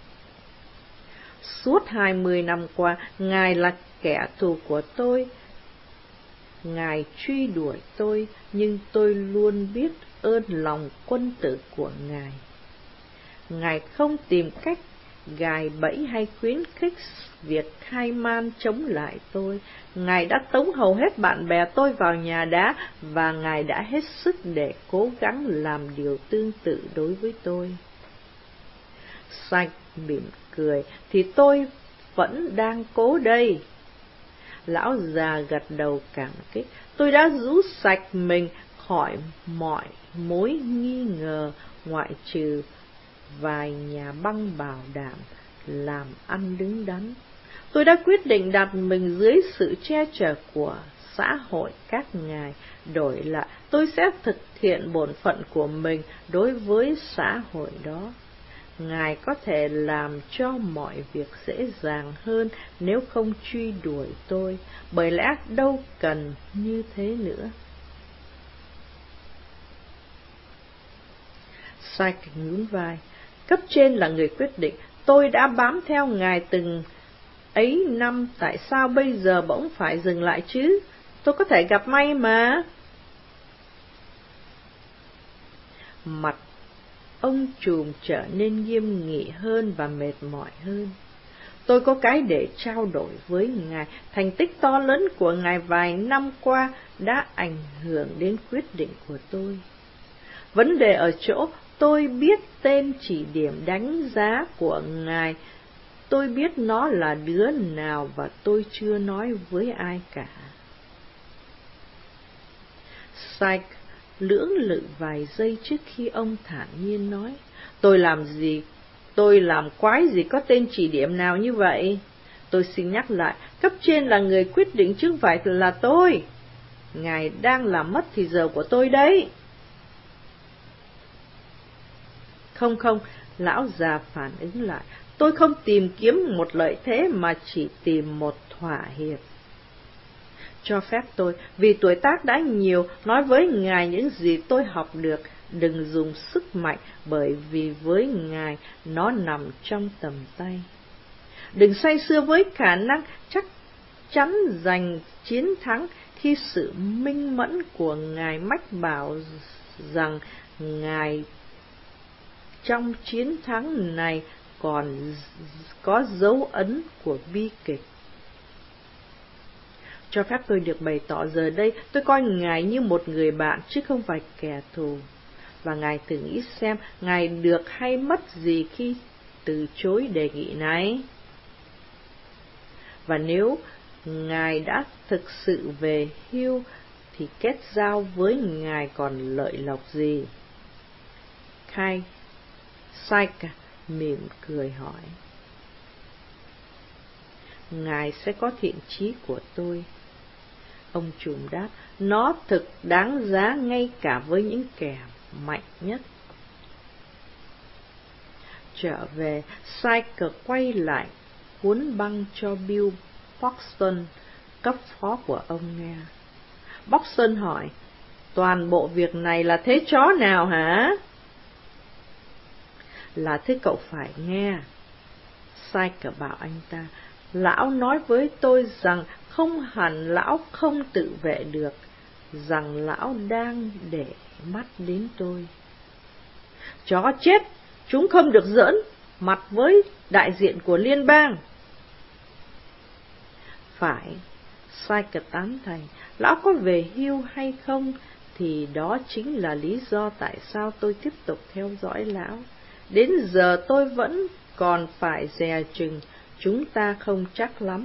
Suốt 20 năm qua, ngài là kẻ thù của tôi. Ngài truy đuổi tôi, nhưng tôi luôn biết ơn lòng quân tử của ngài. Ngài không tìm cách gài bẫy hay khuyến khích việc khai man chống lại tôi. Ngài đã tống hầu hết bạn bè tôi vào nhà đá, và Ngài đã hết sức để cố gắng làm điều tương tự đối với tôi. Cycle mỉm cười, thì tôi vẫn đang cố đây. Lão già gật đầu cảm kích. Tôi đã rũ sạch mình khỏi mọi mối nghi ngờ, ngoại trừ vài nhà băng bảo đảm làm ăn đứng đắn. Tôi đã quyết định đặt mình dưới sự che chở của xã hội các ngài. Đổi lại, tôi sẽ thực hiện bổn phận của mình đối với xã hội đó. Ngài có thể làm cho mọi việc dễ dàng hơn nếu không truy đuổi tôi, bởi lẽ đâu cần như thế nữa. Cycle nhún vai. Cấp trên là người quyết định. Tôi đã bám theo ngài từng ấy năm, tại sao bây giờ bỗng phải dừng lại chứ? Tôi có thể gặp may mà. Mặt ông trùm trở nên nghiêm nghị hơn và mệt mỏi hơn. Tôi có cái để trao đổi với ngài. Thành tích to lớn của ngài vài năm qua đã ảnh hưởng đến quyết định của tôi. Vấn đề ở chỗ tôi biết tên chỉ điểm đánh giá của ngài. Tôi biết nó là đứa nào và tôi chưa nói với ai cả. Cycle lưỡng lự vài giây trước khi ông thản nhiên nói. Tôi làm quái gì có tên chỉ điểm nào như vậy? Tôi xin nhắc lại, cấp trên là người quyết định chứ không phải là tôi. Ngài đang làm mất thì giờ của tôi đấy. Không, lão già phản ứng lại. Tôi không tìm kiếm một lợi thế mà chỉ tìm một thỏa hiệp. Cho phép tôi, vì tuổi tác đã nhiều, nói với ngài những gì tôi học được. Đừng dùng sức mạnh, bởi vì với ngài nó nằm trong tầm tay. Đừng say sưa với khả năng chắc chắn giành chiến thắng khi sự minh mẫn của ngài mách bảo rằng Ngài trong chiến thắng này còn có dấu ấn của bi kịch. Cho phép tôi được bày tỏ giờ đây, tôi coi Ngài như một người bạn chứ không phải kẻ thù. Và Ngài thử nghĩ xem Ngài được hay mất gì khi từ chối đề nghị này. Và nếu Ngài đã thực sự về hưu thì kết giao với Ngài còn lợi lộc gì? Saika mỉm cười hỏi. Ngài sẽ có thiện chí của tôi. Ông trùm đáp, nó thực đáng giá ngay cả với những kẻ mạnh nhất. Trở về, Saika quay lại cuốn băng cho Bill Boxton, cấp phó của ông nghe. Boxton hỏi, toàn bộ việc này là thế chó nào hả? Là thế cậu phải nghe. Saika bảo anh ta, lão nói với tôi rằng không hẳn lão không tự vệ được, rằng lão đang để mắt đến tôi. Chó chết, chúng không được giỡn mặt với đại diện của liên bang. Phải, Saika tán thành, lão có về hưu hay không thì đó chính là lý do tại sao tôi tiếp tục theo dõi lão. Đến giờ tôi vẫn còn phải dè chừng, chúng ta không chắc lắm.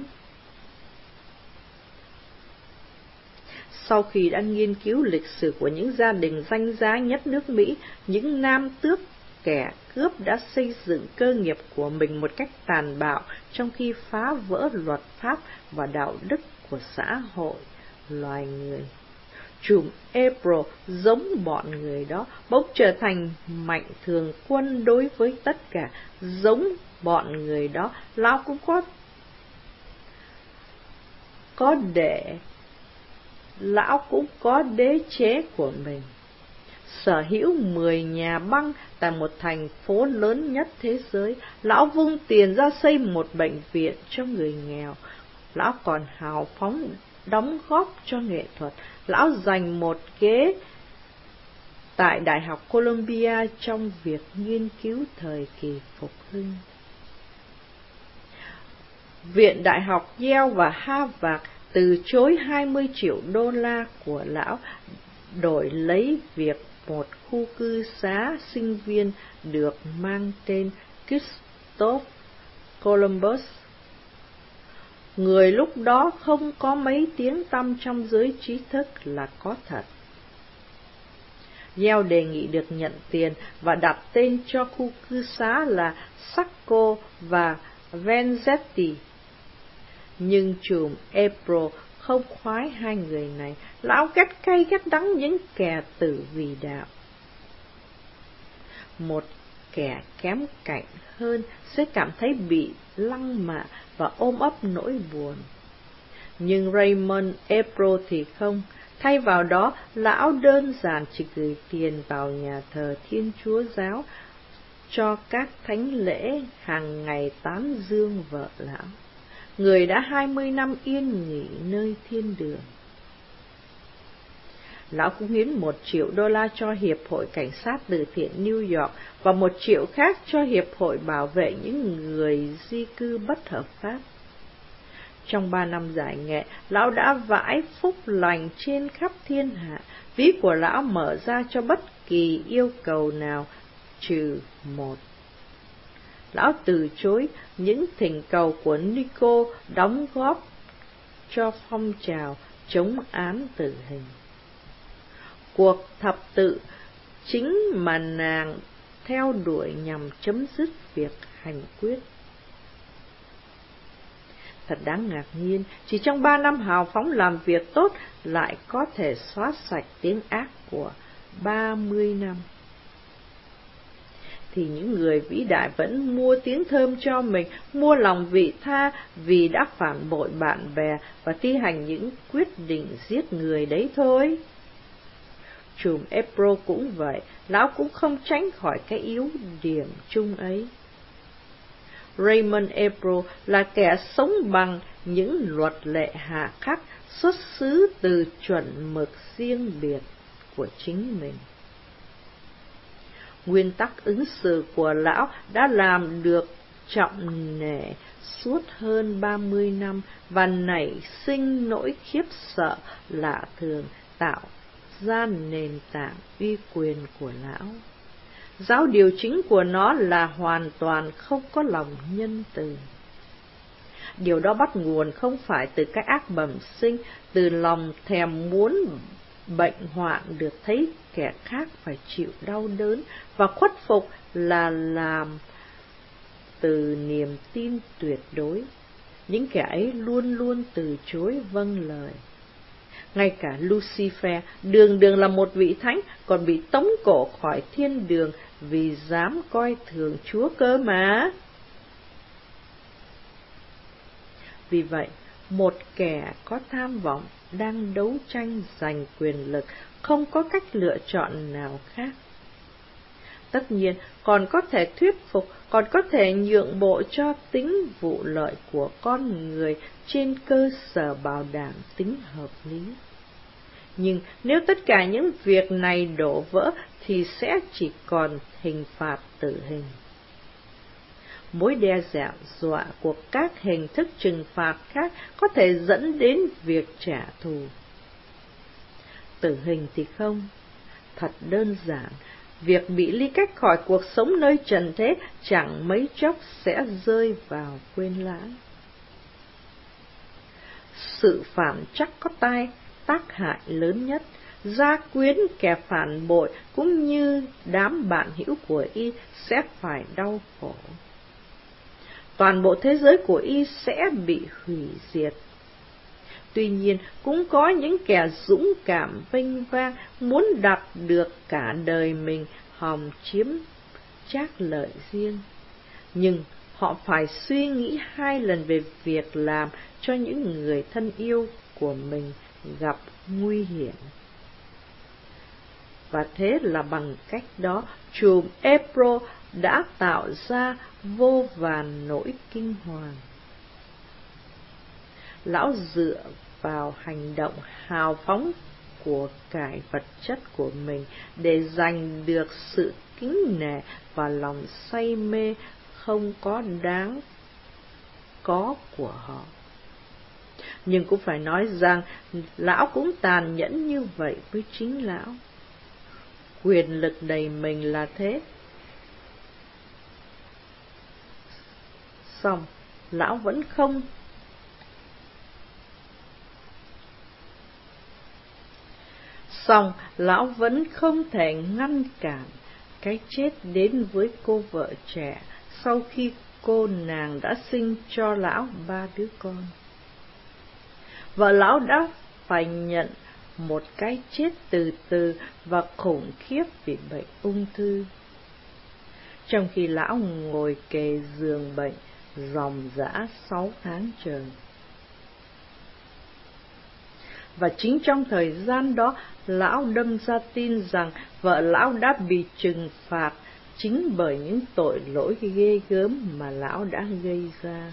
Sau khi đã nghiên cứu lịch sử của những gia đình danh giá nhất nước Mỹ, những nam tước kẻ cướp đã xây dựng cơ nghiệp của mình một cách tàn bạo trong khi phá vỡ luật pháp và đạo đức của xã hội loài người. Trùm April giống bọn người đó, bỗng trở thành mạnh thường quân đối với tất cả. Giống bọn người đó, lão cũng có đế chế của mình. Sở hữu 10 nhà băng tại một thành phố lớn nhất thế giới, lão vung tiền ra xây một bệnh viện cho người nghèo. Lão còn hào phóng đóng góp cho nghệ thuật. Lão giành một ghế tại Đại học Columbia trong việc nghiên cứu thời kỳ phục hưng. Viện Đại học Yale và Harvard từ chối 20 triệu đô la của lão đổi lấy việc một khu cư xá sinh viên được mang tên Christopher Columbus. Người lúc đó không có mấy tiếng tăm trong giới trí thức là có thật. Yale đề nghị được nhận tiền và đặt tên cho khu cư xá là Sacco và Vanzetti. Nhưng trùm April không khoái hai người này, lão ghét cay ghét đắng những kẻ tử vì đạo. Một kẻ kém cạnh hơn sẽ cảm thấy bị lăng mạ và ôm ấp nỗi buồn. Nhưng Raymond April thì không. Thay vào đó, lão đơn giản chỉ gửi tiền vào nhà thờ Thiên Chúa Giáo cho các thánh lễ hàng ngày tán dương vợ lão, người đã 20 năm yên nghỉ nơi thiên đường. Lão cũng hiến 1 triệu đô la cho Hiệp hội Cảnh sát từ thiện New York và 1 triệu khác cho Hiệp hội bảo vệ những người di cư bất hợp pháp. Trong 3 năm giải nghệ, lão đã vãi phúc lành trên khắp thiên hạ. Ví của lão mở ra cho bất kỳ yêu cầu nào trừ một. Lão từ chối những thỉnh cầu của Nico đóng góp cho phong trào chống án tử hình. Cuộc thập tự chính mà nàng theo đuổi nhằm chấm dứt việc hành quyết. Thật đáng ngạc nhiên, chỉ trong 3 năm hào phóng làm việc tốt lại có thể xóa sạch tiếng ác của 30 năm. Thì những người vĩ đại vẫn mua tiếng thơm cho mình, mua lòng vị tha vì đã phản bội bạn bè và thi hành những quyết định giết người đấy thôi. Trùm April cũng vậy, lão cũng không tránh khỏi cái yếu điểm chung ấy. Raymond April là kẻ sống bằng những luật lệ hà khắc xuất xứ từ chuẩn mực riêng biệt của chính mình. Nguyên tắc ứng xử của lão đã làm được trọng nể suốt hơn 30 năm và nảy sinh nỗi khiếp sợ lạ thường, tạo ra nền tảng uy quyền của lão. Giáo điều chính của nó là hoàn toàn không có lòng nhân từ. Điều đó bắt nguồn không phải từ cái ác bẩm sinh, từ lòng thèm muốn bệnh hoạn được thấy kẻ khác phải chịu đau đớn, và khuất phục là làm từ niềm tin tuyệt đối. Những kẻ ấy luôn luôn từ chối vâng lời. Ngay cả Lucifer, đường đường là một vị thánh, còn bị tống cổ khỏi thiên đường vì dám coi thường Chúa cơ mà. Vì vậy, một kẻ có tham vọng đang đấu tranh giành quyền lực, không có cách lựa chọn nào khác. Tất nhiên, còn có thể thuyết phục, còn có thể nhượng bộ cho tính vụ lợi của con người trên cơ sở bảo đảm tính hợp lý. Nhưng nếu tất cả những việc này đổ vỡ thì sẽ chỉ còn hình phạt tử hình. Mối đe dọa của các hình thức trừng phạt khác có thể dẫn đến việc trả thù. Tử hình thì không. Thật đơn giản, việc bị ly cách khỏi cuộc sống nơi trần thế chẳng mấy chốc sẽ rơi vào quên lãng. Sự phản chắc có tác hại lớn nhất. Gia quyến kẻ phản bội cũng như đám bạn hữu của y sẽ phải đau khổ. Toàn bộ thế giới của y sẽ bị hủy diệt. Tuy nhiên, cũng có những kẻ dũng cảm vênh vang muốn đạt được cả đời mình hòng chiếm trác lợi riêng. Nhưng họ phải suy nghĩ 2 lần về việc làm cho những người thân yêu của mình gặp nguy hiểm. Và thế là bằng cách đó, chùm Ebro đã tạo ra vô vàn nỗi kinh hoàng. Lão dựa vào hành động hào phóng của cải vật chất của mình để giành được sự kính nể và lòng say mê không có đáng có của họ. Nhưng cũng phải nói rằng lão cũng tàn nhẫn như vậy với chính lão. Quyền lực đầy mình là thế. Xong, lão vẫn không thể ngăn cản cái chết đến với cô vợ trẻ sau khi cô nàng đã sinh cho lão 3 đứa con. Vợ lão đã phải nhận một cái chết từ từ và khủng khiếp vì bệnh ung thư. Trong khi lão ngồi kề giường bệnh ròng rã 6 tháng trời. Và chính trong thời gian đó, lão đâm ra tin rằng vợ lão đã bị trừng phạt chính bởi những tội lỗi ghê gớm mà lão đã gây ra.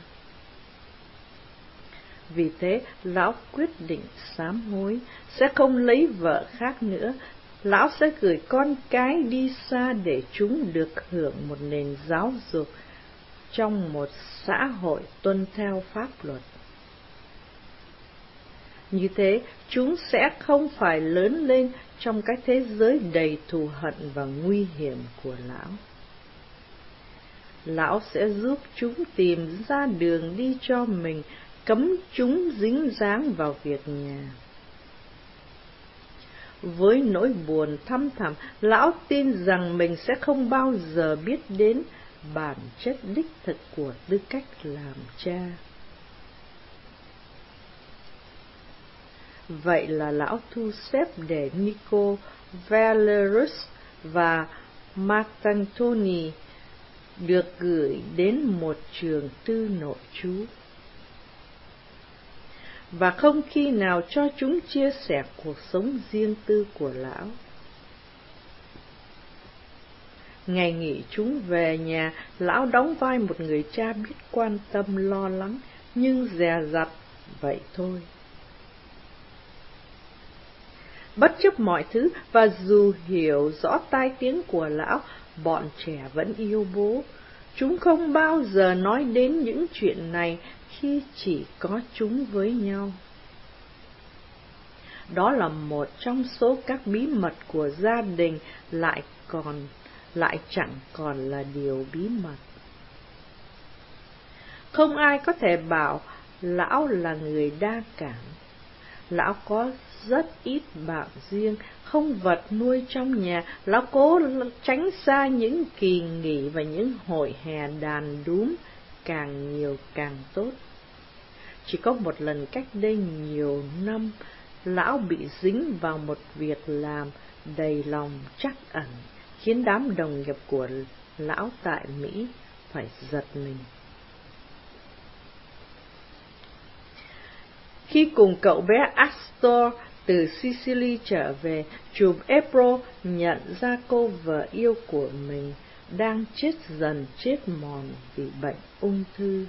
Vì thế, lão quyết định sám hối, sẽ không lấy vợ khác nữa. Lão sẽ gửi con cái đi xa để chúng được hưởng một nền giáo dục trong một xã hội tuân theo pháp luật. Như thế, chúng sẽ không phải lớn lên trong cái thế giới đầy thù hận và nguy hiểm của lão. Lão sẽ giúp chúng tìm ra đường đi cho mình, cấm chúng dính dáng vào việc nhà. Với nỗi buồn thăm thẳm, lão tin rằng mình sẽ không bao giờ biết đến bản chất đích thực của tư cách làm cha. Vậy là lão thu xếp để Nico, Valerius và Marcantoni được gửi đến một trường tư nội trú. Và không khi nào cho chúng chia sẻ cuộc sống riêng tư của lão. Ngày nghỉ chúng về nhà, lão đóng vai một người cha biết quan tâm lo lắng, nhưng dè dặt vậy thôi. Bất chấp mọi thứ và dù hiểu rõ tai tiếng của lão, bọn trẻ vẫn yêu bố. Chúng không bao giờ nói đến những chuyện này khi chỉ có chúng với nhau. Đó là một trong số các bí mật của gia đình lại chẳng còn là điều bí mật. Không ai có thể bảo lão là người đa cảm. Lão có rất ít bạn riêng, không vật nuôi trong nhà. Lão cố tránh xa những kỳ nghỉ và những hội hè đàn đúm, càng nhiều càng tốt. Chỉ có một lần cách đây nhiều năm, lão bị dính vào một việc làm đầy lòng trắc ẩn, khiến đám đồng nghiệp của lão tại Mỹ phải giật mình. Khi cùng cậu bé Astor từ Sicily trở về, chùm April nhận ra cô vợ yêu của mình đang chết dần chết mòn vì bệnh ung thư.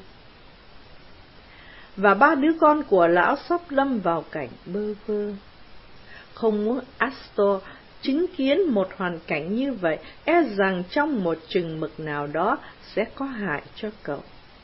Và ba đứa con của lão sắp lâm vào cảnh bơ vơ. Không muốn Astor chứng kiến một hoàn cảnh như vậy, e rằng trong một chừng mực nào đó sẽ có hại cho cậu.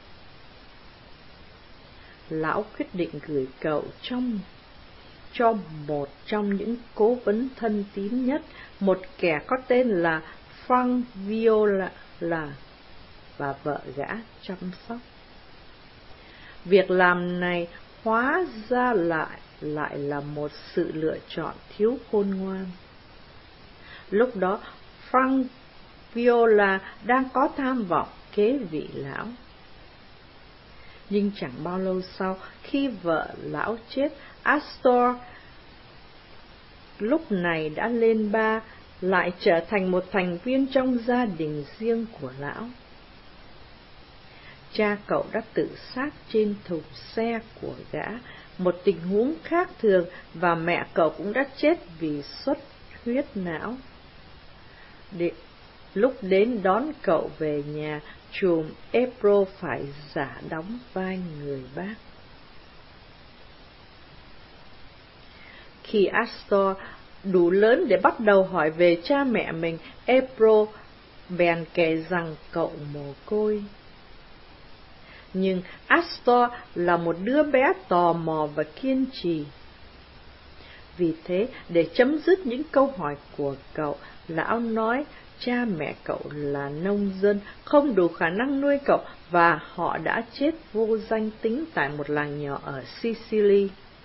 Lão quyết định gửi cậu cho một trong những cố vấn thân tín nhất, một kẻ có tên là Frank Viola và vợ gã chăm sóc. Việc làm này hóa ra lại là một sự lựa chọn thiếu khôn ngoan. Lúc đó, Frank Viola đang có tham vọng kế vị lão. Nhưng chẳng bao lâu sau, khi vợ lão chết, Astor lúc này đã lên ba, lại trở thành một thành viên trong gia đình riêng của lão. Cha cậu đã tự sát trên thùng xe của gã, một tình huống khác thường, và mẹ cậu cũng đã chết vì xuất huyết não. Lúc đến đón cậu về nhà, chùm April phải giả đóng vai người bác. Khi Astor đủ lớn để bắt đầu hỏi về cha mẹ mình, April bèn kể rằng cậu mồ côi. Nhưng Astor là một đứa bé tò mò và kiên trì. Vì thế, để chấm dứt những câu hỏi của cậu, lão nói cha mẹ cậu là nông dân, không đủ khả năng nuôi cậu, và họ đã chết vô danh tính tại một làng nhỏ ở Sicily.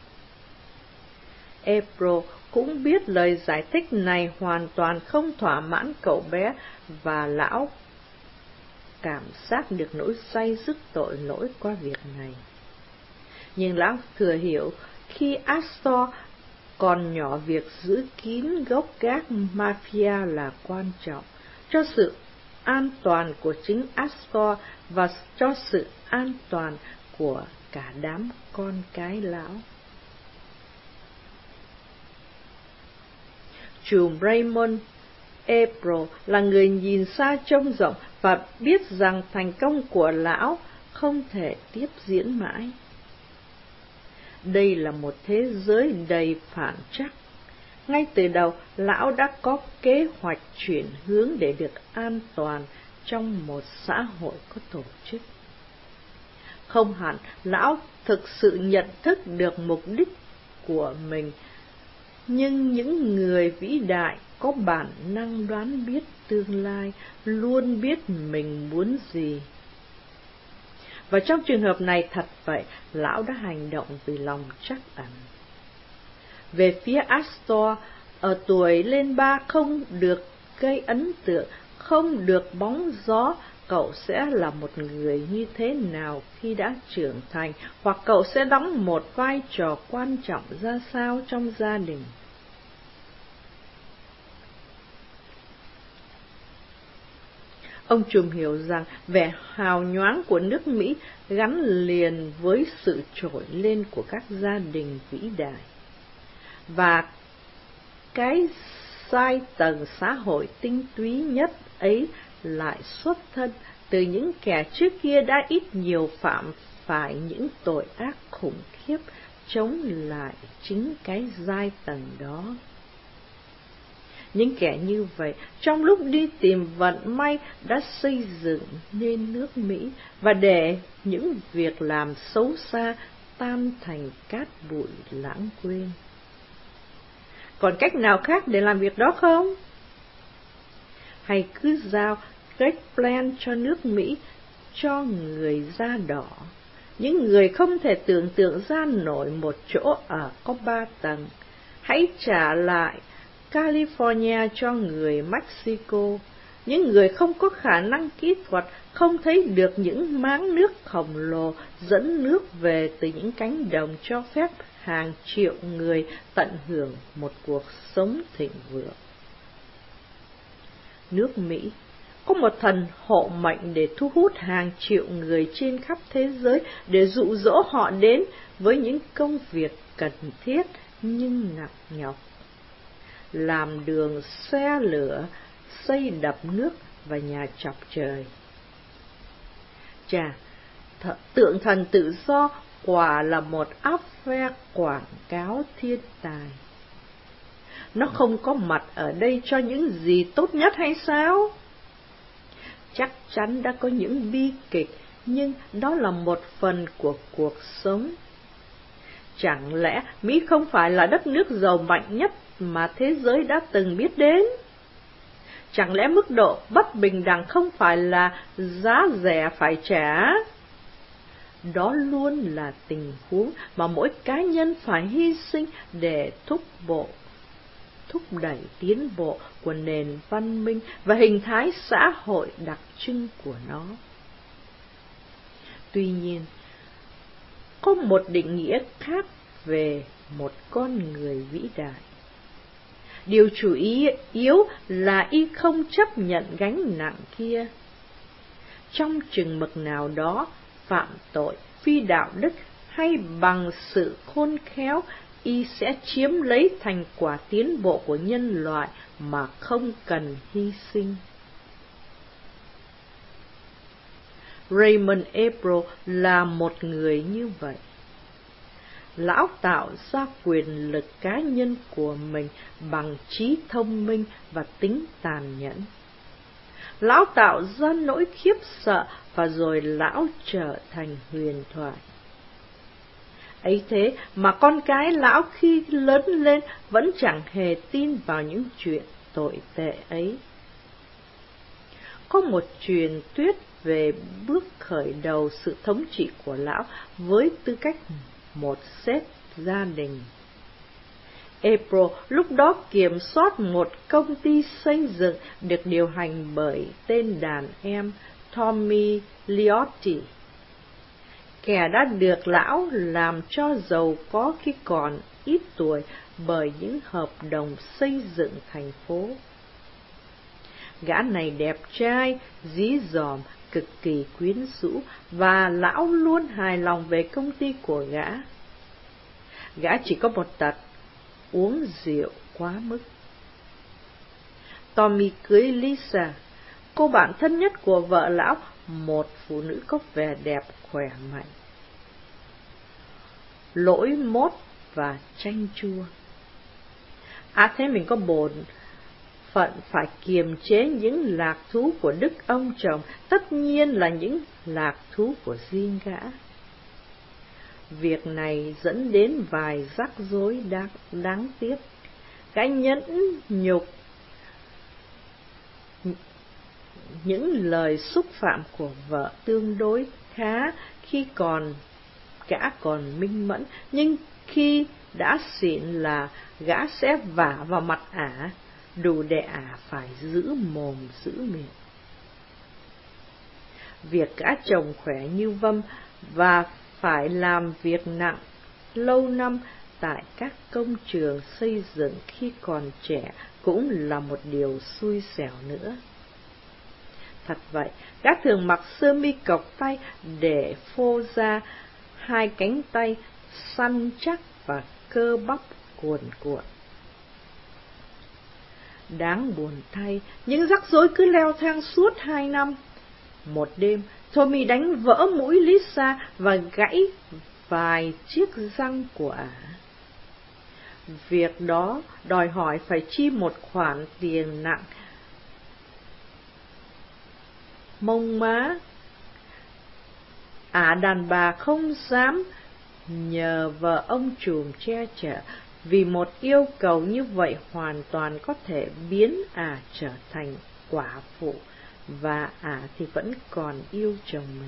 April cũng biết lời giải thích này hoàn toàn không thỏa mãn cậu bé, và lão cảm giác được nỗi day dứt tội lỗi qua việc này. Nhưng lão thừa hiểu khi Astor còn nhỏ, việc giữ kín gốc gác mafia là quan trọng cho sự an toàn của chính Astor và cho sự an toàn của cả đám con cái lão. Chùm Raymond April là người nhìn xa trông rộng và biết rằng thành công của lão không thể tiếp diễn mãi. Đây là một thế giới đầy phản trắc. Ngay từ đầu, lão đã có kế hoạch chuyển hướng để được an toàn trong một xã hội có tổ chức. Không hẳn, lão thực sự nhận thức được mục đích của mình, nhưng những người vĩ đại có bản năng đoán biết tương lai, luôn biết mình muốn gì. Và trong trường hợp này thật vậy, lão đã hành động vì lòng trắc ẩn. Về phía Astor, ở tuổi lên ba không được gây ấn tượng, không được bóng gió, cậu sẽ là một người như thế nào khi đã trưởng thành, hoặc cậu sẽ đóng một vai trò quan trọng ra sao trong gia đình. Ông trùm hiểu rằng vẻ hào nhoáng của nước Mỹ gắn liền với sự trỗi lên của các gia đình vĩ đại. Và cái giai tầng xã hội tinh túy nhất ấy lại xuất thân từ những kẻ trước kia đã ít nhiều phạm phải những tội ác khủng khiếp chống lại chính cái giai tầng đó. Những kẻ như vậy, trong lúc đi tìm vận may, đã xây dựng nên nước Mỹ, và để những việc làm xấu xa tan thành cát bụi lãng quên. Còn cách nào khác để làm việc đó không? Hay cứ giao Great Plan cho nước Mỹ, cho người da đỏ, những người không thể tưởng tượng ra nổi một chỗ ở có 3 tầng. Hãy trả lại California cho người Mexico, những người không có khả năng kỹ thuật, không thấy được những máng nước khổng lồ dẫn nước về từ những cánh đồng cho phép hàng triệu người tận hưởng một cuộc sống thịnh vượng. Nước Mỹ có một thần hộ mệnh để thu hút hàng triệu người trên khắp thế giới, để dụ dỗ họ đến với những công việc cần thiết nhưng nặng nhọc. Làm đường, xe lửa, xây đập nước và nhà chọc trời. Chà, tượng thần tự do quả là một áp phe quảng cáo thiên tài. Nó không có mặt ở đây cho những gì tốt nhất hay sao? Chắc chắn đã có những bi kịch, nhưng đó là một phần của cuộc sống. Chẳng lẽ Mỹ không phải là đất nước giàu mạnh nhất mà thế giới đã từng biết đến? Chẳng lẽ mức độ bất bình đẳng không phải là giá rẻ phải trả? Đó luôn là tình huống mà mỗi cá nhân phải hy sinh để thúc đẩy tiến bộ của nền văn minh và hình thái xã hội đặc trưng của nó. Tuy nhiên, có một định nghĩa khác về một con người vĩ đại. Điều chủ yếu là y không chấp nhận gánh nặng kia. Trong chừng mực nào đó, phạm tội, phi đạo đức hay bằng sự khôn khéo, y sẽ chiếm lấy thành quả tiến bộ của nhân loại mà không cần hy sinh. Raymond Abreu là một người như vậy. Lão tạo ra quyền lực cá nhân của mình bằng trí thông minh và tính tàn nhẫn. Lão tạo ra nỗi khiếp sợ và rồi lão trở thành huyền thoại. Ấy thế mà con cái lão khi lớn lên vẫn chẳng hề tin vào những chuyện tồi tệ ấy. Có một truyền thuyết về bước khởi đầu sự thống trị của lão với tư cách một sếp gia đình. Abreu lúc đó kiểm soát một công ty xây dựng được điều hành bởi tên đàn em Tommy Liotti, kẻ đã được lão làm cho giàu có khi còn ít tuổi bởi những hợp đồng xây dựng thành phố. Gã này đẹp trai, dí dỏm, cực kỳ quyến rũ, và lão luôn hài lòng về công ty của gã. Gã chỉ có một tật: uống rượu quá mức. Tommy cưới Lisa, cô bạn thân nhất của vợ lão, một phụ nữ có vẻ đẹp khỏe mạnh, lỗi mốt và chanh chua. Thế mình có bổn phận phải kiềm chế những lạc thú của đức ông chồng, tất nhiên là những lạc thú của riêng gã. Việc này dẫn đến vài rắc rối đáng tiếc. Gã nhẫn nhục những lời xúc phạm của vợ tương đối khá khi gã còn minh mẫn, nhưng khi đã xỉn là gã sẽ vả vào mặt ả, đủ để ả phải giữ mồm giữ miệng. Việc gã chồng khỏe như vâm và phải làm việc nặng lâu năm tại các công trường xây dựng khi còn trẻ cũng là một điều xui xẻo nữa. Thật vậy, gã thường mặc sơ mi cộc tay để phô ra hai cánh tay săn chắc và cơ bắp cuồn cuộn. Đáng buồn thay, những rắc rối cứ leo thang suốt 2 năm. Một đêm, Tommy đánh vỡ mũi Lisa và gãy vài chiếc răng của ả. việc đó đòi hỏi phải chi một khoản tiền nặng mông má. Đàn bà không dám nhờ vợ ông trùm che chở, vì một yêu cầu như vậy hoàn toàn có thể biến trở thành quả phụ, và thì vẫn còn yêu chồng mình.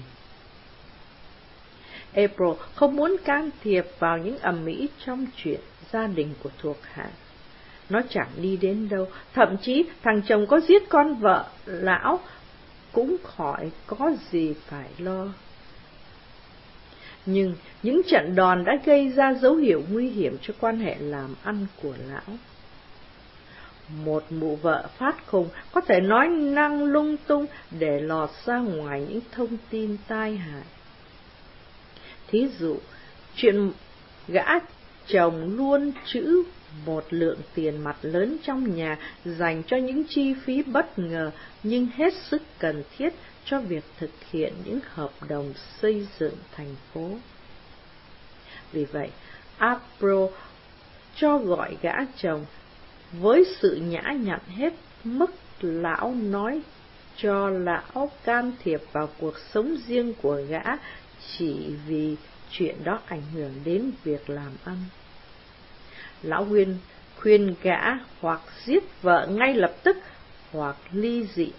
April không muốn can thiệp vào những ầm ĩ trong chuyện gia đình của thuộc hạ. Nó chẳng đi đến đâu, thậm chí thằng chồng có giết con vợ lão cũng khỏi có gì phải lo. Nhưng những trận đòn đã gây ra dấu hiệu nguy hiểm cho quan hệ làm ăn của lão. Một mụ vợ phát khùng có thể nói năng lung tung để lọt ra ngoài những thông tin tai hại. Thí dụ, chuyện gã chồng luôn trữ một lượng tiền mặt lớn trong nhà dành cho những chi phí bất ngờ nhưng hết sức cần thiết cho việc thực hiện những hợp đồng xây dựng thành phố. Vì vậy, April cho gọi gã chồng với sự nhã nhặn hết mức lão nói cho lão can thiệp vào cuộc sống riêng của gã chỉ vì chuyện đó ảnh hưởng đến việc làm ăn. Lão khuyên gã hoặc giết vợ ngay lập tức, hoặc ly dị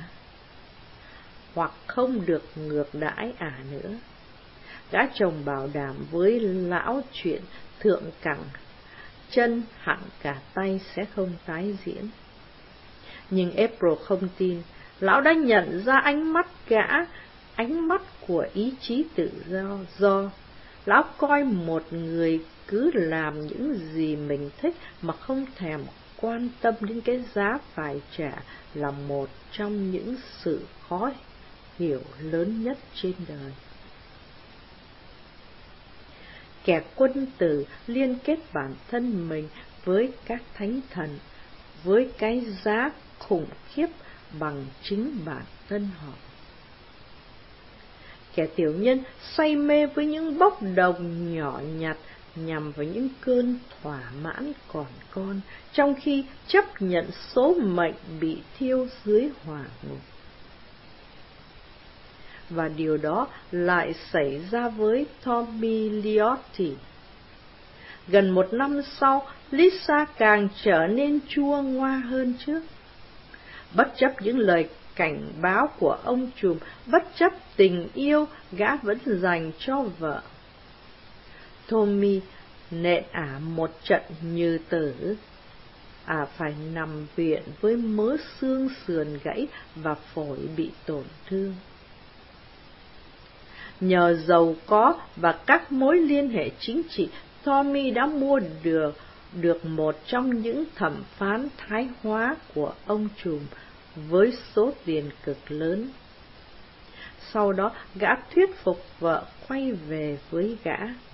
hoặc không được ngược đãi nữa. Gã chồng bảo đảm với lão chuyện thượng cẳng chân hẳn cả tay sẽ không tái diễn. Nhưng April không tin. Lão đã nhận ra ánh mắt gã, ánh mắt của ý chí tự do. Lão coi một người cứ làm những gì mình thích mà không thèm quan tâm đến cái giá phải trả là một trong những sự khó hiểu lớn nhất trên đời. Kẻ quân tử liên kết bản thân mình với các thánh thần, với cái giá khủng khiếp bằng chính bản thân họ. Kẻ tiểu nhân say mê với những bốc đồng nhỏ nhặt nhằm vào những cơn thỏa mãn còn con, trong khi chấp nhận số mệnh bị thiêu dưới hỏa ngục. Và điều đó lại xảy ra với Tommy Liotti. Gần 1 năm sau, Lisa càng trở nên chua ngoa hơn trước. Bất chấp những lời cảnh báo của ông trùm, bất chấp tình yêu gã vẫn dành cho vợ, Tommy nện một trận như tử. Phải nằm viện với mớ xương sườn gãy và phổi bị tổn thương. Nhờ giàu có và các mối liên hệ chính trị, Tommy đã mua được một trong những thẩm phán thái hóa của ông trùm với số tiền cực lớn. Sau đó, gã thuyết phục vợ quay về với gã.